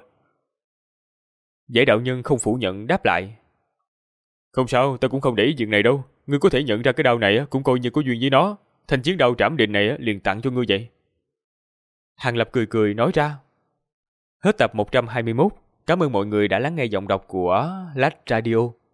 Giải Đạo Nhân không phủ nhận đáp lại. Không sao, ta cũng không để ý chuyện này đâu. Ngươi có thể nhận ra cái đao này cũng coi như có duyên với nó. Thanh chiến đao Trảm Đình này liền tặng cho ngươi vậy. Hàng Lập cười cười nói ra. Hết tập 121. Cảm ơn mọi người đã lắng nghe giọng đọc của Lách Radio.